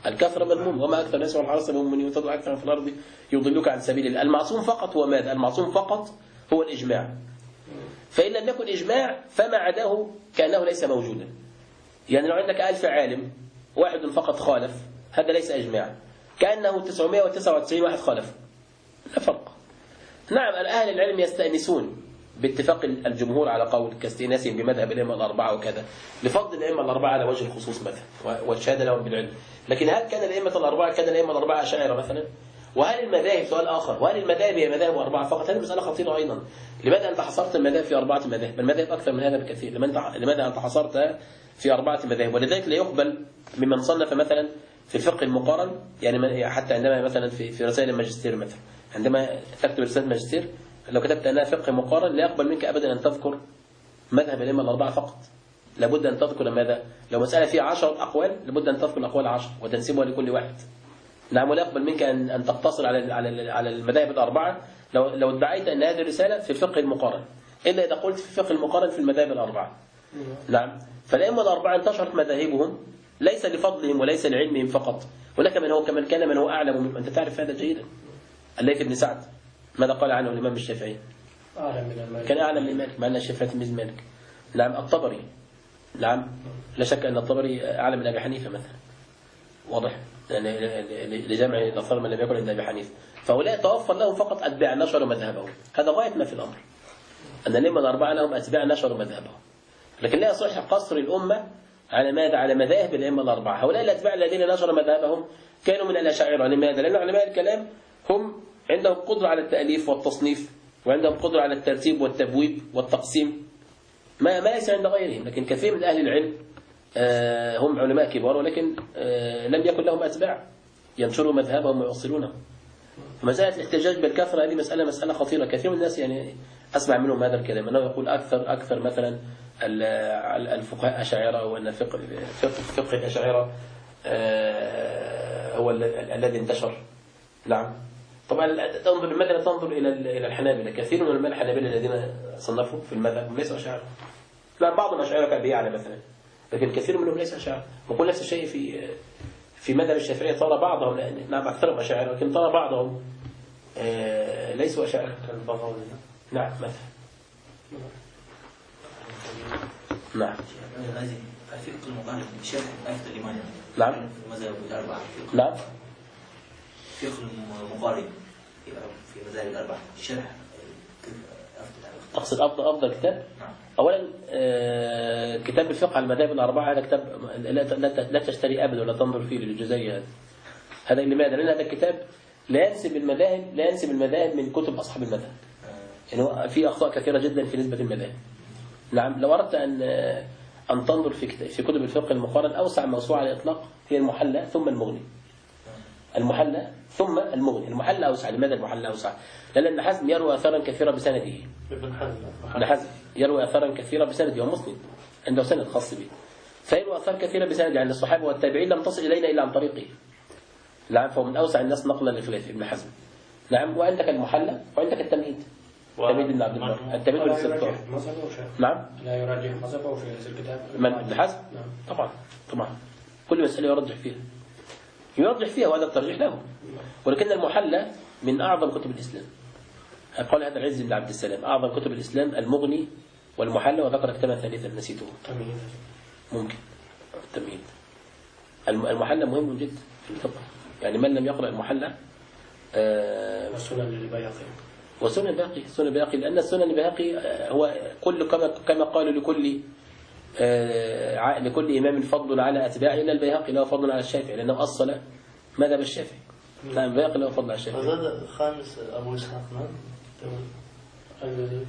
وما أكثر الناس والحرص بهم من يتضع أكثر في الأرض يضلوك عن سبيل الله. المعصوم فقط هو ماذا؟ المعصوم فقط هو الإجماع. فإن لم يكن إجماع فما عداه كأنه ليس موجودا. يعني لو عندك 1000 عالم واحد فقط خالف، هذا ليس إجماع، كأنه 999 واحد خالف، لا فرق. نعم، أهل العلم يستأنسون باتفاق الجمهور على قول كاستئناسهم بمذهب الأئمة الأربعة وكذا، لفضل الأئمة الأربعة على وجه الخصوص مثلا والشهادة لهم بالعلم. لكن هل كان الأئمة الأربعة أشاعرة مثلا؟ وهل المذاهب، سؤال آخر، وهل المذاهب هي مذاهب أربعة فقط؟ هذه مسألة خطيرة أيضا. لماذا أنت حصرت المذاهب في 4 مذاهب؟ المذاهب أكثر من هذا بكثير. لماذا أنت حصرتها في 4 مذاهب؟ ولذلك لا يقبل ممن صنف مثلا في الفقه المقارن، يعني حتى عندما مثلا في رسائل الماجستير مثلا، عندما تكتب رسالة ماجستير لو كتبت أنها فقه مقارن لا يقبل منك أبدا أن تذكر مذهب الأئمة الأربعة فقط. لابد أن تذكر ماذا؟ لو مسألة فيها 10 أقوال لابد أن تذكر الأقوال 10 وتنسبها لكل واحد. نعم، ولا يقبل منك أن تقتصر على المذاهب الأربعة لو ادعيت أن هذه الرسالة في الفقه المقارن، إلا إذا قلت في الفقه المقارن في المذاهب الأربعة. نعم، فالأئمة الأربعة انتشرت مذاهبهم ليس لفضلهم وليس لعلمهم فقط، هناك من كان من هو أعلم منهم. أنت تعرف هذا جيدا. الليث بن سعد ماذا قال عنه الإمام الشافعي؟ كان أعلم من مالك، مع أن الشافعي تلميذ مالك. نعم، الطبري، نعم، لا شك أن الطبري أعلم من أبي حنيفة مثلا، واضح، لجمع الأثار من لم يكن عند أبي حنيفة. فهؤلاء توفر لهم فقط أتباع نشروا مذهبهم. هذا غاية ما في الأمر، أن الأئمة الأربعة لهم أتباع نشروا مذهبهم. لكن لا يصح قصر الأمة على ماذا؟ على مذاهب الأئمة الأربعة. هؤلاء الأتباع الذين نشروا مذهبهم كانوا من الأشاعرة. لماذا؟ لأن علماء الكلام هم عندهم قدرة على التأليف والتصنيف، وعندهم قدرة على الترتيب والتبويب والتقسيم، ما ليس عند غيرهم. لكن كثير من أهل العلم هم علماء كبار، ولكن لم يكن لهم أتباع ينشروا مذهبهم ويوصلونه. مسألة الاحتجاج بالكثرة هذه مسألة خطيرة. كثير من الناس يعني أسمع منهم هذا الكلام، أنه يقول أكثر مثلا الفقهاء أشاعرة، وأن فقه الأشاعرة هو الذي انتشر. نعم، طبعا مثلا تنظر إلى الحنابلة، كثير من علماء الحنابلة الذين صنفوا في المذهب ليسوا أشاعرة. لا، بعضهم أشاعرة كأبي يعلى مثلا، لكن كثير منهم ليس أشاعرة. وقل نفس الشيء في مذهب الشافعية، ترى بعضهم، نعم أكثرهم أشاعرة، لكن ترى بعضهم ليسوا أشاعرة. نعم مثلا. نعم. الفقه المقارن شرح آية الإيمان. نعم. في المذاهب الأربعة. نعم. فقه المقارن في المذاهب الأربعة شرح. تقصد أفضل كتاب؟ نعم. أولا كتاب الفقه على المذاهب الأربعة هذا كتاب لا تشتري أبدا ولا تنظر فيه للجزئية. هذا لماذا؟ لأن هذا الكتاب لا ينسب المذاهب من كتب أصحاب المذهب. يعني في أخطاء كثيرة جدا في نسبة المذاهب. نعم، لو أردت أن تنظر في كتب الفقه المقارن، أوسع موسوعة على الإطلاق هي المحلى ثم المغني. المحلى ثم المغني. المحلى أوسع. لماذا المحلى أوسع؟ لأن ابن حزم يروي آثارا كثيرة بسنده. ابن حزم يروي آثارا كثيرة بسنده، ومسلم عنده سند خاص به، فيروي آثار كثيرة بسنده عن الصحابة والتابعين لم تصل إلينا إلا عن طريقه. نعم، فهو من أوسع الناس نقلا لخلاف ابن حزم. نعم، وعندك المحلى وعندك التمهيد. التمهيد ابن عبد البر، التمهيد والاستذكار. نعم، لا يرجح مذهبه في هذا الكتاب. من ابن حزم؟ طبعا كل مسألة يرجح فيها وهذا الترجيح له. ولكن المحلى من أعظم كتب الإسلام. قال هذا العز بن عبد السلام أعظم كتب الإسلام المغني والمحلى، وذكر كتابا ثالثا نسيته. ممكن التمهيد. المحلى مهم جدا في الفقه، يعني من لم يقرأ المحلى وسنن البيهقي لأن السنن البيهقي هو كل كما قالوا لكل إمام فضل على أتباعه، إلا البيهقي له فضل على الشافعي لأنه أصل مذهب الشافعي. نعم، البيهقي له فضل على الشافعي. هذا الخامس أبو إسحاق الذي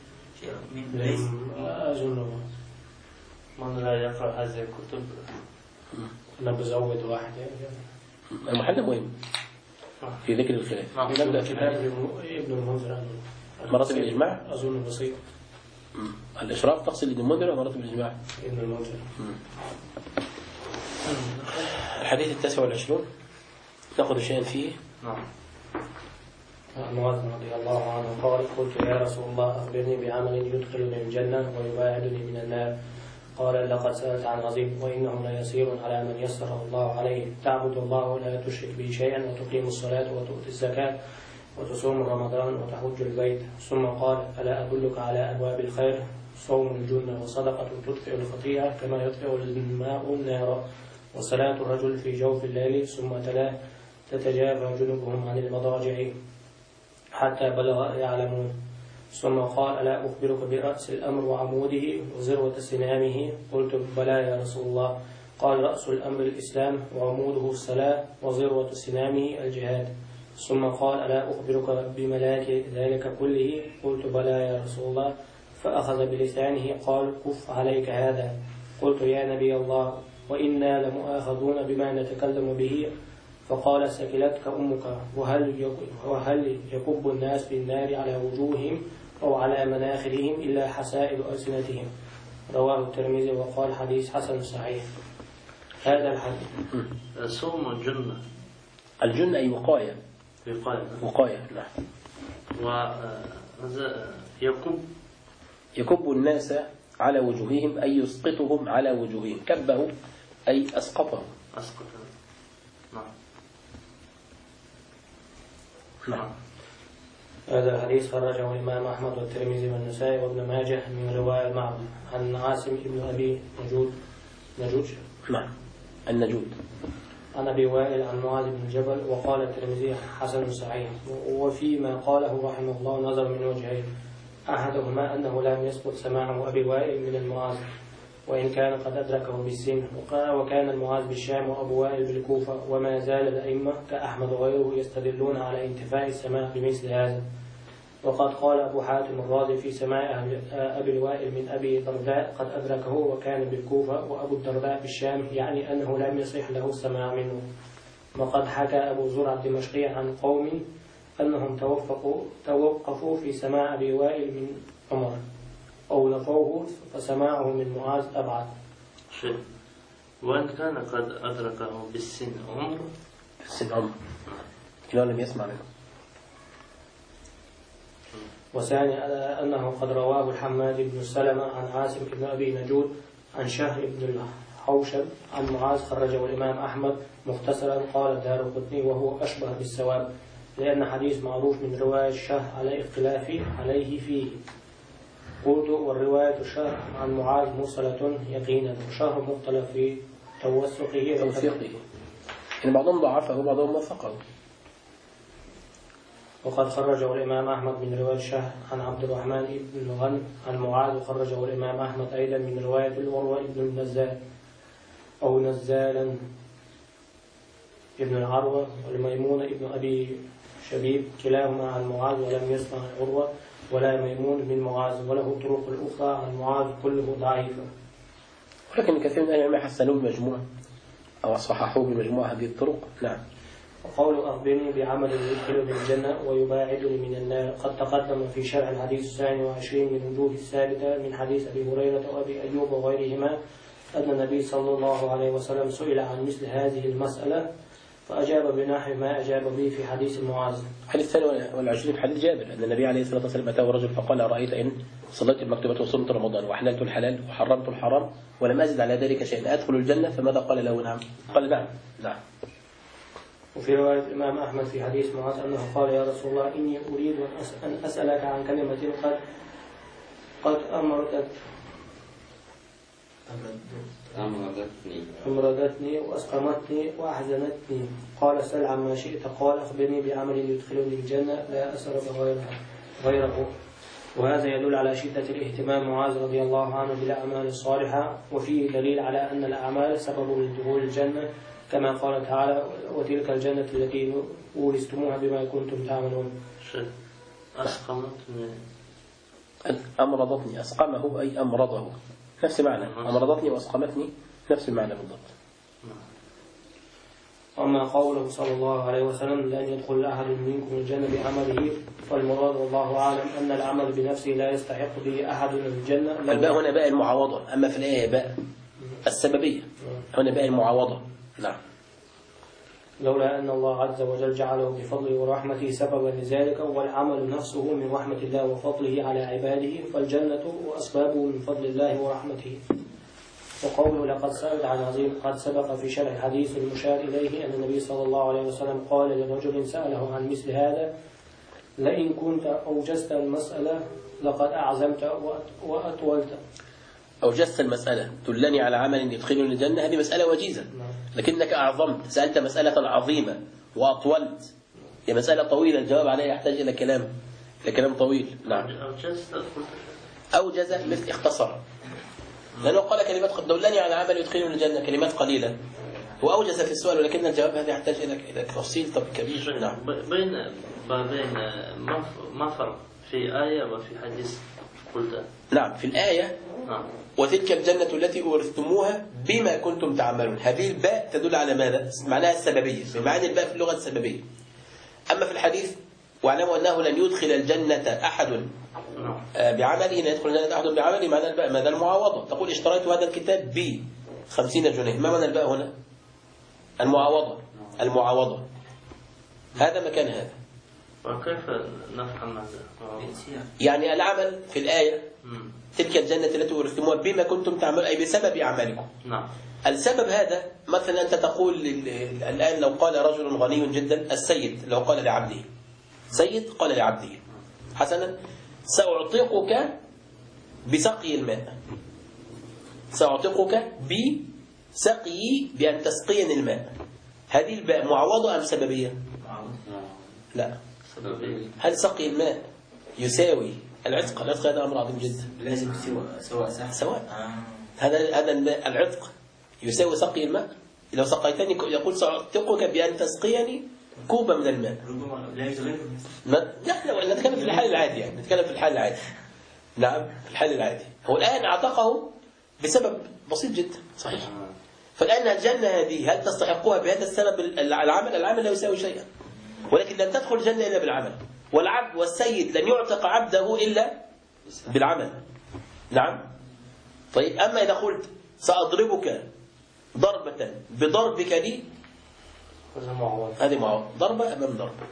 أظن من لا يقرأ هذه الكتب أنا بزود واحد. المحلى مهم في ذكر الخلاف. نبدأ في كتاب ابن المنذر مراتب الإجماع. أظن بسيط. الإشراف تقصد ابن المنذر ومراتب الإجماع؟ ابن المنذر. الحديث 29 نأخذ شيئا فيه. معاذ رضي الله عنه قال: قلت يا رسول الله أخبرني بعمل يدخلني الجنة ويباعدني من النار. قال: لقد سألت عن عظيم، وإنه ليسير على من يسره الله عليه. تعبد الله ولا تشرك به شيئا، وتقيم الصلاة وتؤتي الزكاة وتصوم رمضان وتحج البيت. ثم قال: ألا أدلك على أبواب الخير؟ صوم الجنة وصدقة تطفئ الخطيئة كما يطفئ الماء النار، وصلاة الرجل في جوف الليل. ثم تلا: تتجافى جنوبهم عن المضاجع حتى بلغ يعلمون. ثم قال: ألا أخبرك برأس الأمر وعموده وذروة سنامه؟ قلت: بلى يا رسول الله. قال: رأس الأمر الإسلام، وعموده الصلاة، وذروة سنامه الجهاد. ثم قال: ألا أخبرك بملاك ذلك كله؟ قلت: بلى يا رسول الله. فأخذ بلسانه قال: كف عليك هذا. قلت: يا نبي الله، وإنا لمؤاخذون بما نتكلم به. فقال: سكلتك أمك. وهل يكب الناس في النار على وجوههم أو على مناخرهم إلا حسائد ألسنتهم؟ رواه الترمذي وقال: حديث حسن صحيح. هذا الحديث. صوم الجنة. الجنة أي وقاية. نعم. يكب الناس على وجوههم أي يسقطهم على وجوههم. كبه أي أسقطهم. نعم. هذا الحديث خرجه الإمام أحمد والترمذي والنسائي وابن ماجه من رواية معبد عن عاصم بن أبي نجود. نعم، النجود. عن أبي وائل عن معاذ بن جبل. وقال الترمذي: حسن صحيح. وفيما قاله رحمه الله نظر من وجهين: أحدهما أنه لم يسقط سماعه أبي وائل من المعاذ، وإن كان قد أدركه بالسن. وكان المعاذ بالشام وأبو وائل بالكوفة، وما زال الأئمة كأحمد وغيره يستدلون على انتفاء السماع بمثل هذا. وقد قال أبو حاتم الرازي في سماع أبي الوائل من أبي الدرداء: قد أدركه وكان بالكوفة، وأبو الدرداء بالشام، يعني أنه لم يصح له السماع منه. وقد حكى أبو زرع الدمشقي عن قوم أنهم توقفوا في سماع أبي وائل من عمر أو نفوه، فسماعه من معاذ أبعد. وإن كان قد أدركه بالسن عمر كلا لم يسمع منه. وثاني أنه قد رواه الحماد بن سلمة عن عاصم بن أبي نجود عن شهر بن الحوشب عن معاذ، خرجه الإمام أحمد مختصرا. قال الدارقطني: وهو أشبه بالصواب، لأن حديث معروف من رواية الشهر على اختلاف عليه فيه. قلت: والرواية الشهر عن معاذ مرسلة يقينا، وشهر مختلف في توثقه. يعني بعضهم ضعفه وبعضهم وثقه. وقد خرجه الإمام أحمد من رواية الشهر عن عبد الرحمن بن الغن عن معاذ، وخرجه الإمام أحمد أيضا من رواية العروة بن النزال أو نزالا ابن العروة والميمون ابن أبي شبيب كلاهما عن معاذ ولم يسمع عروة ولا ميمون من معاذ، وله طرق الأخرى عن معاذ كله ضعيفة. ولكن كثير من العلماء حسنوه بالمجموع أو صححوه بالمجموع هذه الطرق. نعم. وقول أخبرني بعمل يدخلني الجنة ويباعدني من النار قد تقدم في شرح الحديث 22 من وجوه الثابتة من حديث أبي هريرة وأبي أيوب وغيرهما أن النبي صلى الله عليه وسلم سئل عن مثل هذه المسألة فأجاب بنحو ما أجاب به في حديث معاذ. الحديث الثاني والعشرين حديث جابر أن النبي عليه الصلاة والسلام أتاه رجل فقال أرأيت إن صليت المكتوبة وصمت رمضان وأحللت الحلال وحرمت الحرام ولم أزد على ذلك شيئا أدخل الجنة؟ فماذا قال له؟ نعم. قال نعم. نعم. وفي رواية الإمام أحمد في حديث معاذ أنه قال يا رسول الله إني أريد أن أسألك عن كلمة قد أمرضتني وأسقمتني وأحزنتني. قال سل عما شئت. قال أخبرني بعمل يدخلني الجنة لا أسأل غيره. وهذا يدل على شدة الاهتمام معاذ رضي الله عنه بالأعمال الصالحة، وفيه دليل على أن الأعمال سبب لدخول الجنة كما قال تعالى وتلك الجنة التي أورثتموها بما كنتم تعملون. أسقمتني أمرضتني. أسقمه أي أمرضه، نفس معنى أمرضتني وأسقمتني نفس المعنى بالضبط. أما قوله صلى الله عليه وسلم لن يدخل أحد منكم الجنة بعمله فالمراد والله أعلم أن العمل بنفسه لا يستحق به أحد الجنة. الباء هنا باء المعاوضة، أما في الآية باء السببية، هنا باء المعاوضة. نعم. لولا أن الله عز وجل جعله بفضله ورحمته سببا لذلك والعمل نفسه من رحمة الله وفضله على عباده فالجنة وأسبابه من فضل الله ورحمته. وقوله لقد سألت عن عظيم قد سبق في شرح الحديث المشار إليه أن النبي صلى الله عليه وسلم قال لرجل سأله عن مثل هذا لئن كنت أوجزت المسألة لقد أعزمت وأطولت. أوجزت المسألة دلني على عمل يدخلني الجنة، هذه مسألة وجيزة، لكنك أعظمت، سألت مسألة عظيمة وأطولت، هي مسألة طويلة الجواب عليها يحتاج إلى كلام طويل. نعم. أوجز مثل اختصر، لأنه قال كلمات قد دلني على عمل يدخلني الجنة، كلمات قليلة، وأوجز في السؤال، ولكن الجواب هذا يحتاج إلى تفصيل كبير. نعم. بين ما فرق في آية وفي حديث قلت؟ نعم. في الآية وتلك الجنة التي أورثتموها بما كنتم تعملون، هذه الباء تدل على ماذا؟ معناها السببية، بمعنى الباء في اللغة السببية. أما في الحديث واعلموا أنه لن يدخل الجنة أحد بعمله، لا يدخل الجنة أحد بعمله، معنى الباء ماذا؟ المعاوضة. تقول اشتريت هذا الكتاب ب50 جنيه، ما معنى الباء هنا؟ المعاوضة. هذا مكان هذا. وكيف نفهم هذا؟ يعني العمل في الآية تلك الجنة التي أورثتموها بما كنتم تعملون، أي بسبب أعمالكم. نعم. السبب هذا مثلا أنت تقول الآن لو قال رجل غني جدا السيد، لو قال لعبده سيد قال لعبده حسنا سأعطيك بسقي الماء، سأعطيك بسقي بأن تسقيني الماء، هذه الباء معوضة أم سببية؟ لا، هل سقي الماء يساوي العتق؟ العتق هذا أمر عظيم جدا، لازم سواء صح؟ سواء. هذا الماء العتق يساوي سقي الماء. لو سقيتني يقول سأعتقك بأن تسقيني كوبا من الماء. ربما لا يتغير. نحن نتكلم في الحال العادي، يعني نتكلم في الحال العادي. نعم، في الحال العادي. هو الآن أعتقه بسبب بسيط جدا، صحيح. فالآن الجنة هذه هل تستحقها بهذا السبب؟ العمل لا يساوي شيئا، ولكن لن تدخل الجنة إلا بالعمل، والعبد والسيد لن يعتق عبده إلا بالعمل. نعم. طيب أما إذا قلت سأضربك ضربة بضربك لي، هذه معاوضة، ضربة أمام ضربة.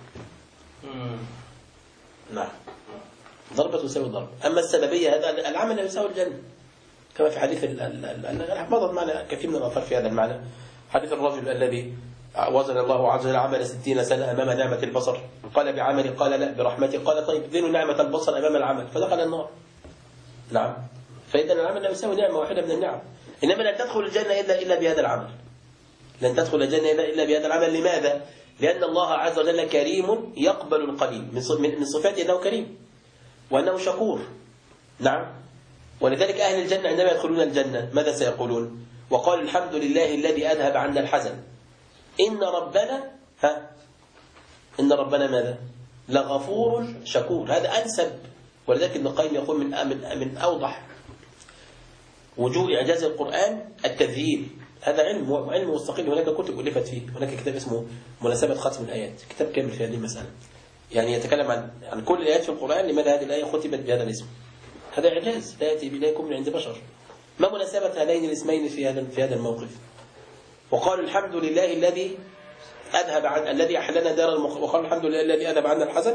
نعم، ضربة تساوي ضربة. أما السببية هذا العمل لا يساوي الجنة، كما في حديث مضت معنا كثير من الآثار في هذا المعنى. حديث الرجل الذي وزن الله عز وجل عمل 60 سنة أمام نعمة البصر، قال بعملي، قال لا برحمتي، قال طيب ذنوا نعمة البصر أمام العمل، فدخل النار. نعم. فإذا العمل لا يساوي نعمة واحدة من النعم، إنما لن تدخل الجنة إلا بهذا العمل، لن تدخل الجنة إلا بهذا العمل. لماذا؟ لأن الله عز وجل كريم يقبل القليل، من صفاته أنه كريم وأنه شكور. نعم. ولذلك أهل الجنة عندما يدخلون الجنة ماذا سيقولون؟ وقال الحمد لله الذي أذهب عنا الحزن إن ربنا إن ربنا ماذا؟ لغفور شكور. هذا أنسب، ولذلك ابن القيم يقول من أوضح وجوه إعجاز القرآن التذييل. هذا علم مستقل، هناك كتب ألفت فيه، هناك كتاب اسمه مناسبة ختم الآيات، كتاب كامل في هذه المسألة، يعني يتكلم عن كل الآيات في القرآن، لماذا هذه الآية ختمت بهذا الاسم. هذا إعجاز لا يأتي إليكم من عند بشر. ما مناسبة هذين الاسمين في هذا الموقف؟ وقالوا الحمد لله الذي الذي أحلنا دار وقالوا الحمد لله الذي أذهب عنا الحزن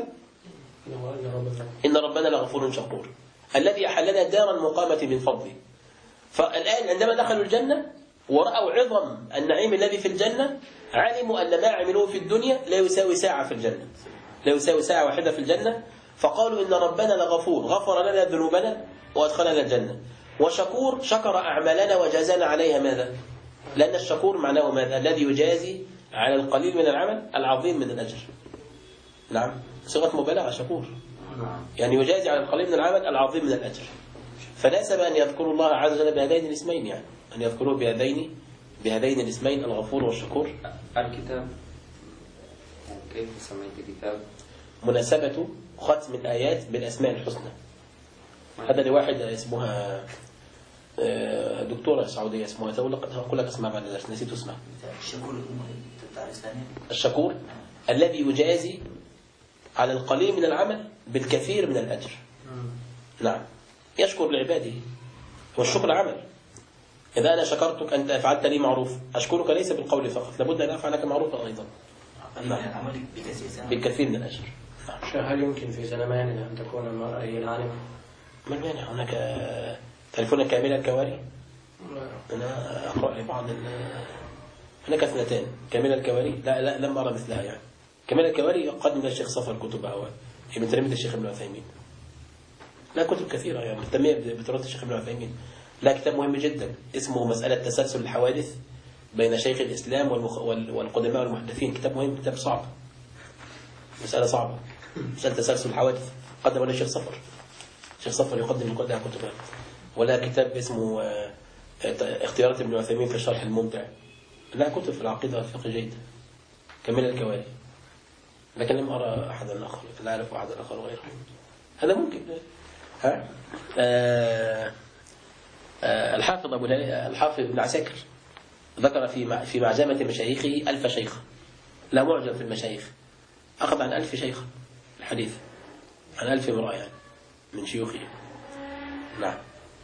إن ربنا لغفور شكور، الذي أحلنا دار المقامة من فضله. فالآن عندما دخلوا الجنة ورأوا عظم النعيم الذي في الجنة، علموا أن ما عملوه في الدنيا لا يساوي ساعة في الجنة، لا يساوي ساعة واحدة في الجنة. فقالوا إن ربنا لغفور، غفر لنا ذنوبنا وأدخلنا الجنة، وشكور شكر أعمالنا وجازانا عليها. ماذا؟ لأن الشكور معناه ماذا؟ الذي يجازي على القليل من العمل العظيم من الأجر. نعم، صيغة مبالغة شكور، يعني يجازي على القليل من العمل العظيم من الأجر. فناسب أن يذكروا الله عز وجل بهذين الاسمين، يعني أن يذكروه بهذين الاسمين الغفور والشكور. الكتاب كيف سميت كتاب؟ مناسبة ختم الآيات بالأسماء الحسنى. هذا لواحد اسمها دكتورة سعودية اسمها، أقول لك اسمها بعد ذلك، نسيت اسمها. الشكور الذي يجازي على القليل من العمل بالكثير من الأجر. نعم، يشكر لعباده، والشكر عمل. إذا أنا شكرتك أنت فعلت لي معروف، أشكرك ليس بالقول فقط، لابد أن أفعل لك معروفا أيضا بالكثير من الأجر. هل يمكن في زماننا أن تكون المرأة هي العالمة؟ ما المانع؟ هناك تعرفون كامل الكواري؟ أنا أقرأ لبعض هناك اثنتان، كامل الكواري لا لم أرى مثلها. يعني كامل الكواري قدم لها الشيخ صفر كتب أول من تلاميذ الشيخ ابن عثيمين، لا كتب كثيرة يعني مهتمية بتراث الشيخ ابن عثيمين. لا كتاب مهم جدا اسمه مسألة تسلسل الحوادث بين شيخ الإسلام والقدماء والمحدثين. كتاب مهم، كتاب صعب، مسألة صعبة، مسألة تسلسل الحوادث، قدم له الشيخ صفر. الشيخ صفر يقدم لكلها كتبها. ولا كتاب اسمه اختيارات ابن عثيمين في الشرح الممتع. لا كتب في العقيدة والفقه جيد، كامل الكواري، لكن لم أرى أحدا آخر، لا أعرف أحدا آخر غيره. هذا ممكن. الحافظ ابن عساكر ذكر في معجمة مشايخه 1000 شيخ، لا معجم في المشايخ، أخذ عن 1000 شيخ الحديث، عن 1000 امرأة يعني من شيوخه. نعم.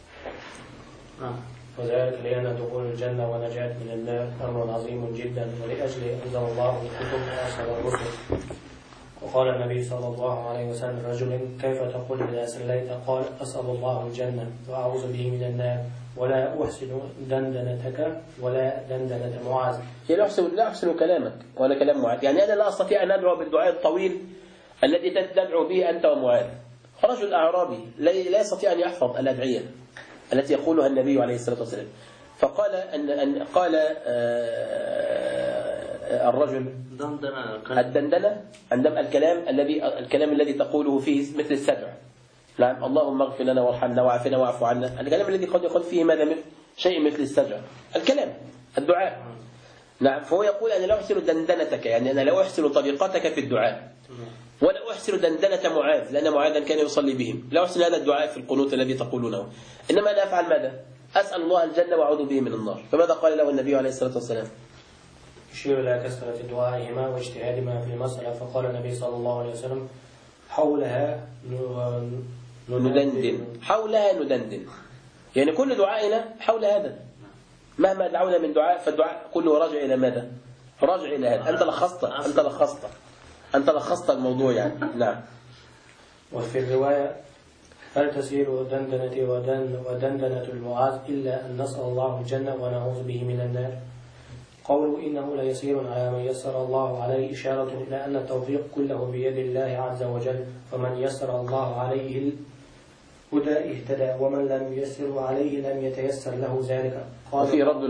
وذلك لأن دخول الجنة ونجاة من النار أمر عظيم جدا، ولأجل أنزل الله الكتب وأرسل الرسل. وقال النبي صلى الله عليه وسلم رجل كيف تقول إذا سليت؟ قال أسأل الله الجنة وأعوذ به من النار، ولا أحسن دندنتك ولا دندنة معاذ. لا أحسن كلامك ولا كلام معاذ، يعني أنا لا أستطيع أن أدعو بالدعاء الطويل الذي تدعو به أنت ومعاذ. رجل أعرابي لا يستطيع أن يحفظ الأدعية التي يقولها النبي عليه الصلاة والسلام. فقال قال الرجل الدندنة عندما الكلام الذي تقوله فيه مثل السبع. نعم، اللهم اغفر لنا وارحمنا وعافنا واعف عنا، الكلام الذي قد يقول فيه ماذا مثل شيء مثل السبع، الكلام الدعاء. نعم، فهو يقول أنا لا أحسن دندنتك، يعني أنا لا أحسن طريقتك في الدعاء، ولا أحسن دندنة معاذ لأن معاذا كان يصلي بهم، لا أحسن هذا الدعاء في القنوت الذي تقولونه، إنما أنا أفعل ماذا؟ أسأل الله الجنة وأعوذ به من النار. فماذا قال له النبي عليه الصلاة والسلام؟ يشير إلى كثرة دعائهما واجتهادهما في المسألة. فقال النبي صلى الله عليه وسلم حولها ندندن، حولها ندندن، يعني كل دعائنا حول هذا. مهما دعونا من دعاء فالدعاء كله راجع إلى ماذا؟ راجع إلى هذا. أنت لخصت الموضوع يعني. نعم. وفي الرواية هل تسير دندنتي ودندنة المعاذ إلا أن نسأل الله الجنة ونعوذ به من النار. قوله إنه ليسير على من يسر الله عليه إشارة إلى أن التوفيق كله بيد الله عز وجل، فمن يسر الله عليه الهدى اهتدى، ومن لم يسر عليه لم يتيسر له ذلك. وفي رد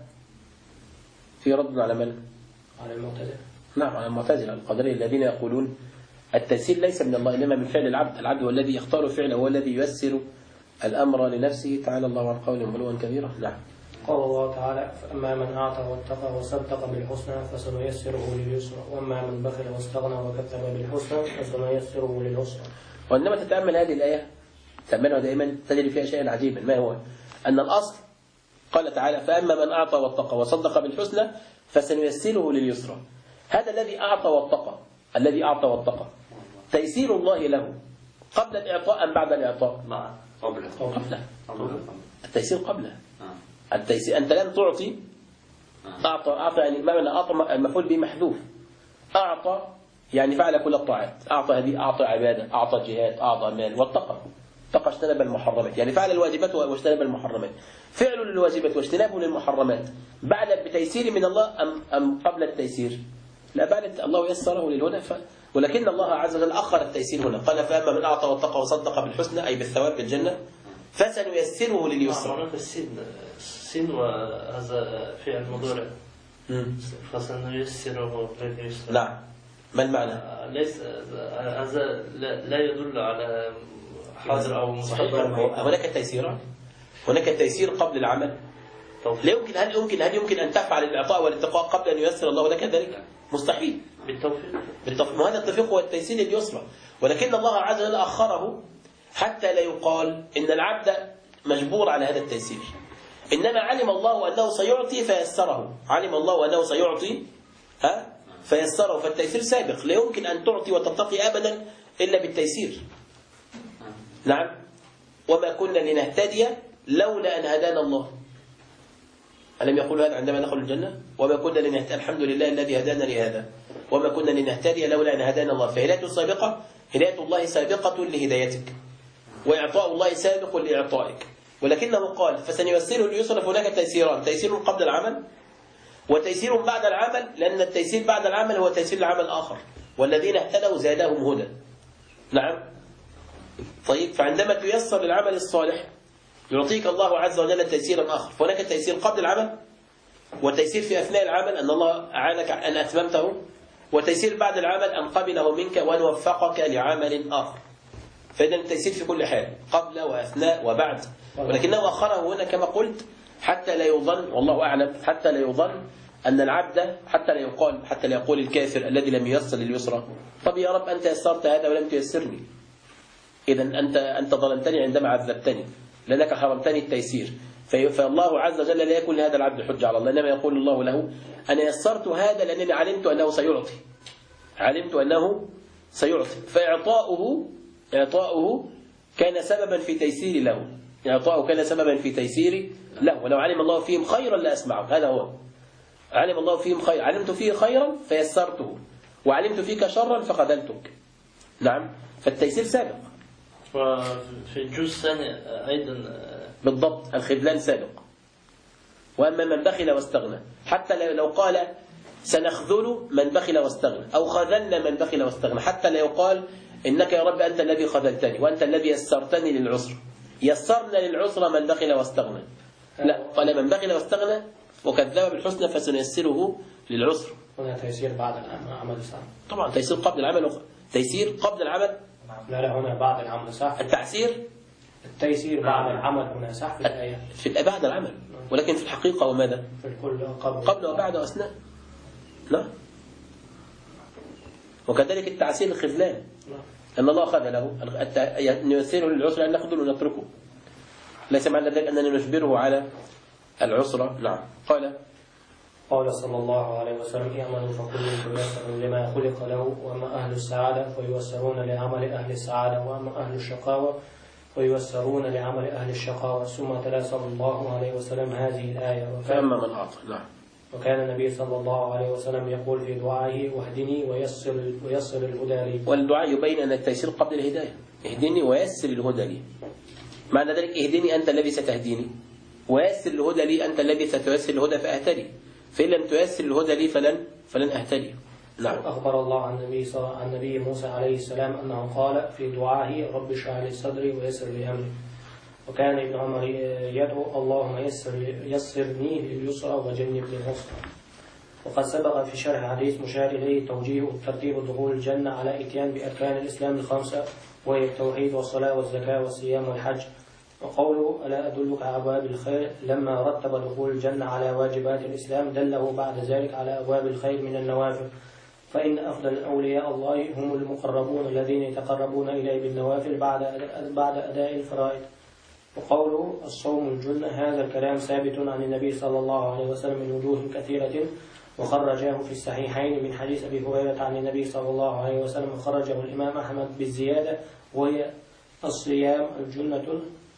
على من؟ على المعتزلة. نعم، على المعتزلة القدرية الذين يقولون التيسير ليس من الله إنما من فعل العبد. العبد هو الذي يختار فعله، هو الذي ييسر الأمر لنفسه. تعالى الله عن قولهم علوا كبيرا. نعم. قال الله تعالى: فأما من أعطى واتقى وصدق بالحسنى فسنيسره لليسرى وأما من بخل واستغنى وكذب بالحسنى فسنيسره للعسرى. وعندما تتأمل هذه الآية تأملها دائما تجد فيها شيئا عجيبا. ما هو؟ أن الأصل قال تعالى: فأما من أعطى واتقى وصدق بالحسنى فسنيسره لليسرى. هذا الذي أعطى واتقى، الذي أعطى واتقى، تيسير الله له قبل الإعطاء أم بعد الإعطاء؟ قبله. التيسير قبله. التيسير أنت لم تعطي. أعطى يعني ما معنى أعطى؟ المفعول به محذوف. أعطى يعني فعل كل الطاعات. أعطى هذه، أعطى عبادة، أعطى جهاد، أعطى مال، واتقى. اتقى اجتنب المحرمات، يعني فعل الواجبات واجتنب المحرمات. فعل للواجبات واجتنابه للمحرمات بعد بتيسير من الله أم قبل التيسير؟ لا، بعد. الله يسره للهدى ولكن الله عز وجل أخر التيسير هنا. قال: فأما من أعطى واتقى وصدق بالحسنى، أي بالثواب بالجنة، فسنيسره لليسرى. هناك السين وهذا فعل مضارع. فسنيسره لليسرى. نعم. ما المعنى؟ ليس هذا لا يدل على حاضر أو مستقبل. هناك التيسير، هناك التيسير قبل العمل. هل يمكن أن تفعل الإعطاء والاتقاء قبل أن ييسر الله لك ذلك؟ مستحيل. بالتوفيق. وهذا التوفيق هو التيسير اليسرى، ولكن الله عز وجل أخره حتى لا يقال إن العبد مجبور على هذا التيسير. إنما علم الله أنه سيعطي فيسره. علم الله أنه سيعطي فيسره. فالتيسير سابق. لا يمكن أن تعطي وتتقي أبدا إلا بالتيسير. نعم. وما كنا لنهتدي لولا أن هدانا الله. ألم يقول هذا عندما دخلوا الجنة؟ وما كنا لنهتدي، الحمد لله الذي هدانا لهذا، وما كنا لنهتدي لولا أن هدانا الله. فهداية سابقة، هداية الله سابقة لهدايتك، وإعطاء الله سابق لإعطائك. ولكنه قال: فسنيسره لليسرى. فهناك تيسيران: تيسير قبل العمل وتيسير بعد العمل، لأن التيسير بعد العمل هو تيسير العمل آخر. والذين اهتدوا زادهم هدى. نعم. طيب، فعندما تيسر للعمل الصالح يعطيك الله عز وجل تيسيرا آخر. فهناك تيسير قبل العمل، وتيسير في أثناء العمل أن الله أعانك أن أتممته، وتيسير بعد العمل أن قبله منك وأن وفقك لعمل آخر. فإذا التيسير في كل حال، قبل وأثناء وبعد. ولكنه أخره هنا كما قلت حتى لا يظن، والله أعلم، حتى لا يظن أن العبد، حتى لا يقول الكافر الذي لم ييسر لليسرى: طب يا رب أنت يسرت هذا ولم تيسرني، إذا أنت ظلمتني عندما عذبتني لأنك حرمتني التيسير. فالله عز وجل لا يكون لهذا العبد حجة على الله، إنما يقول الله له: أنا يسرت هذا لأنني علمت أنه سيعطي، علمت أنه سيعطي. فإعطاؤه كان سببا في تيسير له. إعطاؤه كان سببا في تيسير له. ولو علم الله فيهم خيرا لأسمعهم. هذا هو. علم الله فيهم خير، علمت فيه خيرا فيسرته، وعلمت فيك شرا فخذلتك. نعم. فالتيسير سابق. وفي الجزء الثاني أيضا بالضبط الخذلان سابق. وأما من بخل واستغنى، حتى لو قال سنخذل من بخل واستغنى أو خذلنا من بخل واستغنى، حتى لا يقال إنك يا رب أنت الذي خذلتني وأنت الذي يسرتني للعسر. يسرنا للعسر من بخل واستغنى. لا، قال من بخل واستغنى وكذب بالحسنى فسنيسره للعسر. هنا تيسير بعد العمل صح؟ طبعا تيسير قبل العمل تيسير قبل العمل. لا هنا بعد العمل صح؟ التيسير بعد العمل هنا صح في الآية؟ في بعد العمل، ولكن في الحقيقة وماذا؟ في الكل قبل وبعد وأثناء. لا. وكذلك التعسير الخذلان، أن الله خذله أن يسيره للعسر، أن نخذل ونتركه. ليس معنى ذلك أننا نجبره على العسرة. نعم. قال صلى الله عليه وسلم: اعملوا فكل ميسر لما خلق له، وأما أهل السعادة فييسرون لعمل أهل السعادة، وأما أهل الشقاوة فييسرون لعمل أهل الشقاوة. ثم تلا صلى الله عليه وسلم هذه الآية: فأما من أعطى. نعم. وكان النبي صلى الله عليه وسلم يقول في دعائه: واهدني ويسر الهدى لي. والدعاء يبين أن التيسير قبل الهداية. اهدني ويسر الهدى لي. معنى ذلك اهدني أنت الذي ستهديني، ويسر الهدى لي أنت الذي ستيسر الهدى فأهتدي، فإن لم تيسر الهدى لي فلن أهتدي. نعم. أخبر الله عن النبي موسى عليه السلام أنه قال في دعائه: رب اشرح لي صدري ويسر لي أمري. وكان ابن عمر يدعو: اللهم يسرني لليسرى وجنبني العسرى. وقد سبق في شرح حديث مشار إليه توجيه ترتيب دخول الجنة على إتيان بأركان الإسلام الخمسة، وهي التوحيد والصلاة والزكاة والصيام والحج. وقوله ألا أدلك على أبواب الخير لما رتب دخول الجنة على واجبات الإسلام دله بعد ذلك على أبواب الخير من النوافل، فإن أفضل أولياء الله هم المقربون الذين يتقربون إليه بالنوافل بعد أداء الفرائض. وقوله الصوم الجنة هذا الكلام ثابت عن النبي صلى الله عليه وسلم من وجوه كثيرة، وخرجاه في الصحيحين من حديث أبي هريرة عن النبي صلى الله عليه وسلم، وخرجه الإمام أحمد بالزيادة وهي الصيام الجنة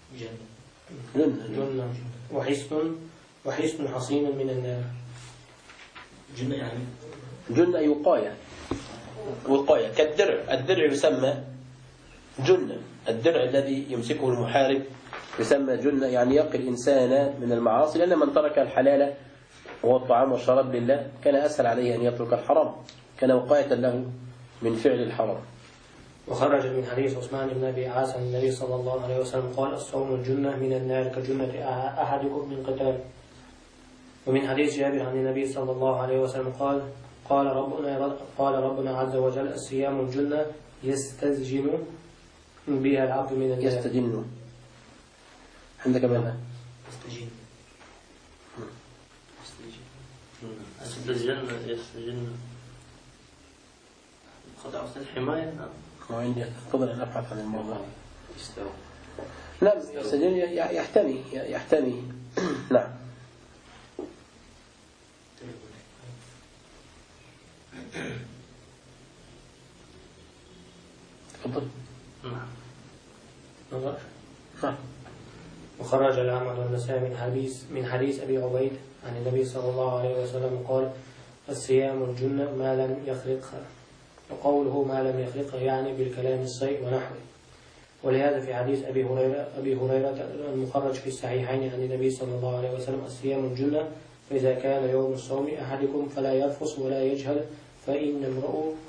جنة وحصن حصين من النار. جنة يعني جنة وقاية كالدرع. الدرع يسمى جنة، الدرع الذي يمسكه المحارب يسمى جنة، يعني يقي الإنسان من المعاصي، لأن من ترك الحلال وهو الطعام والشراب لله كان أسهل عليه أن يترك الحرام، كان وقاية له من فعل الحرام. وخرج من حديث عثمان بن أبي عاص النبي صلى الله عليه وسلم قال الصوم الجنة من النار كجنة أحدكم من قتال. ومن حديث جابر عن النبي صلى الله عليه وسلم قال ربنا عز وجل الصيام الجنة يستجن بها العبد من النار. يستجن عندك ماذا؟ يستجن خضع الحماية. ما عندي أفضل أن أبحث عن الموضوع. نعم يستجن يحتمي نعم. تفضل. وخرج الأعمى والنسائي من حديث أبي عبيد عن النبي صلى الله عليه وسلم قال الصيام الجنة ما لم يخلقها. وقوله ما لم يخلقها يعني بالكلام الصيء ونحوه. ولهذا في حديث أبي هريرة المخرج في الصحيحين عن النبي صلى الله عليه وسلم الصيام الجنة، فإذا كان يوم الصوم أحدكم فلا يرفث ولا يجهل فإن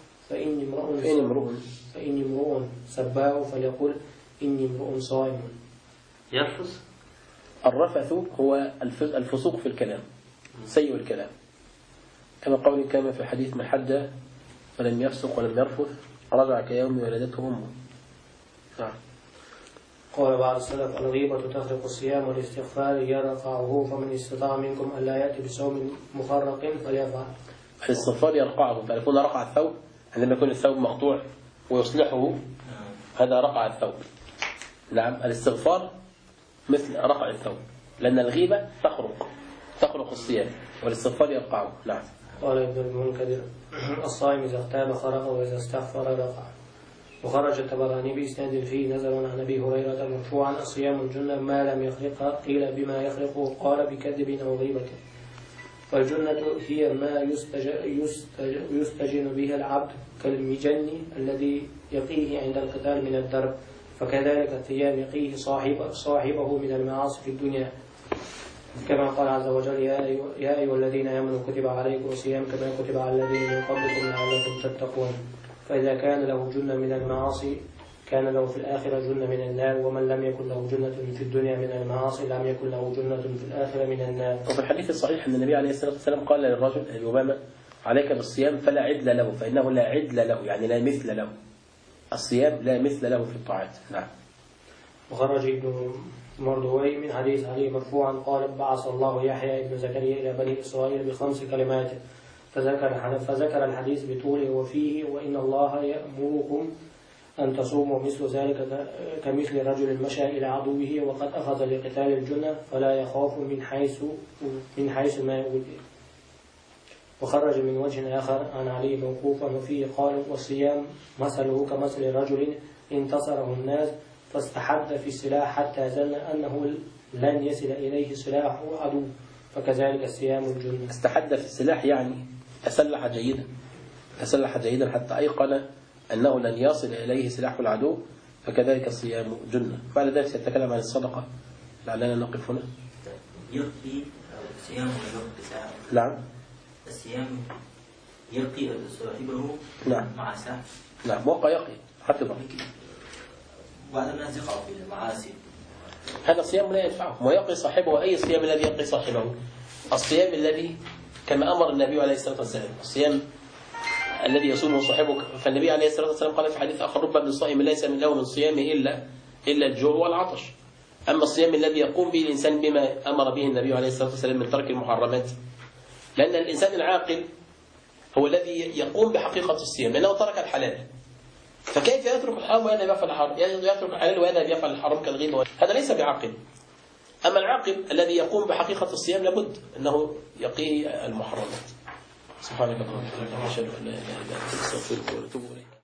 امرؤ سباه فليقل إني امرؤ صائم. يرفث. الرفث هو الفسوق في الكلام، سيء الكلام، كما قول كما في حديث من حج فلم يفسق ولم يرفث رجع كيوم ولدته أمه. نعم. قال بعض السلف الغيبة تخرق الصيام والاستغفار يرقعه، فمن استطاع منكم ألا يأتي بصوم مخرق فليفعل. الاستغفار يرقعه، فيكون رقع الثوب عندما يكون الثوب مقطوع ويصلحه، هذا رقع الثوب. نعم الاستغفار مثل رقع الثوب، لأن الغيبة تخرق الصيام والاستغفار يرقعه. نعم. قال ابن المنكدر الصائم إذا اغتاب خرق وإذا استغفر رقع. وخرج الطبراني بإسناد فيه نزل عن أبي هريرة مرفوعا الصيام الجنة ما لم يخلقها، قيل بما يخلقه قال بكذب أو غيبة. والجنة هي ما يستجن بها العبد كالمجن الذي يقيه عند القتال من الدرب، فكذلك الثياب يقيه صاحبه من المعاصي في الدنيا، كما قال عز وجل يا أيها الذين آمنوا كتب عليكم الصيام كما كتب على الذين من قبلكم لعلكم تتقون. فإذا كان له جنة من المعاصي كان له في الآخرة جنة من النار، ومن لم يكن له جنة في الدنيا من المعاصي لم يكن له جنة في الآخرة من النار. وفي الحديث الصحيح أن النبي عليه الصلاة والسلام قال للرجل اليمامة عليك بالصيام فلا عدل له، فإنه لا عدل له يعني لا مثل له، الصيام لا مثل له في الطاعات. نعم. وخرج ابن مردوي من حديث علي مرفوعا قال بعث الله يحيى ابن زكريا إلى بني إسرائيل ب5 كلمات، فذكر الحديث بطوله وفيه وإن الله يأمركم أن تصوموا مثل ذلك كمثل رجل مشى إلى عدوه وقد أخذ لقتال الجنة فلا يخاف من حيث ما يود. وخرج من وجه آخر عن علي موقوفا وفيه قال والصيام مثله كمثل رجل انتصره الناس فاستحد في السلاح حتى ظن أنه لن يصل إليه سلاح عدو، فكذلك الصيام الجنة. استحد في السلاح يعني تسلح جيدا حتى أيقن أنه لن يصل إليه سلاح العدو، فكذلك الصيام جنة. بعد ذلك سيتكلم عن الصدقة لعلنا نقف هنا. يقي الصيام ويقي. نعم. الصيام يقي صاحبه. نعم. مع ساعة. نعم وقى يقي حفظه. بعد الناس يقعوا في المعاصي. هذا الصيام لا ينفعه، ويقي صاحبه. أي صيام الذي يقي صاحبه؟ الصيام الذي كما أمر النبي عليه الصلاة والسلام، الصيام الذي يصومه صاحبه. فالنبي عليه الصلاة والسلام قال في حديث آخر رب ابن الصائم ليس من له من صيامه إلا الجوع والعطش. أما الصيام الذي يقوم به الإنسان بما أمر به النبي عليه الصلاة والسلام من ترك المحرمات، لأن الإنسان العاقل هو الذي يقوم بحقيقة الصيام، لأنه ترك الحلال. فكيف يترك الحرام ويذهب يفعل الحرام؟ يترك الحلال ويذهب يفعل الحرام كالغيبة، هذا ليس بعاقل. أما العاقل الذي يقوم بحقيقة الصيام لابد أنه يقيه المحرمات. سبحانك اللهم وبحمدك، أشهد أن لا إله إلا أنت، أستغفرك وأتوب إليك.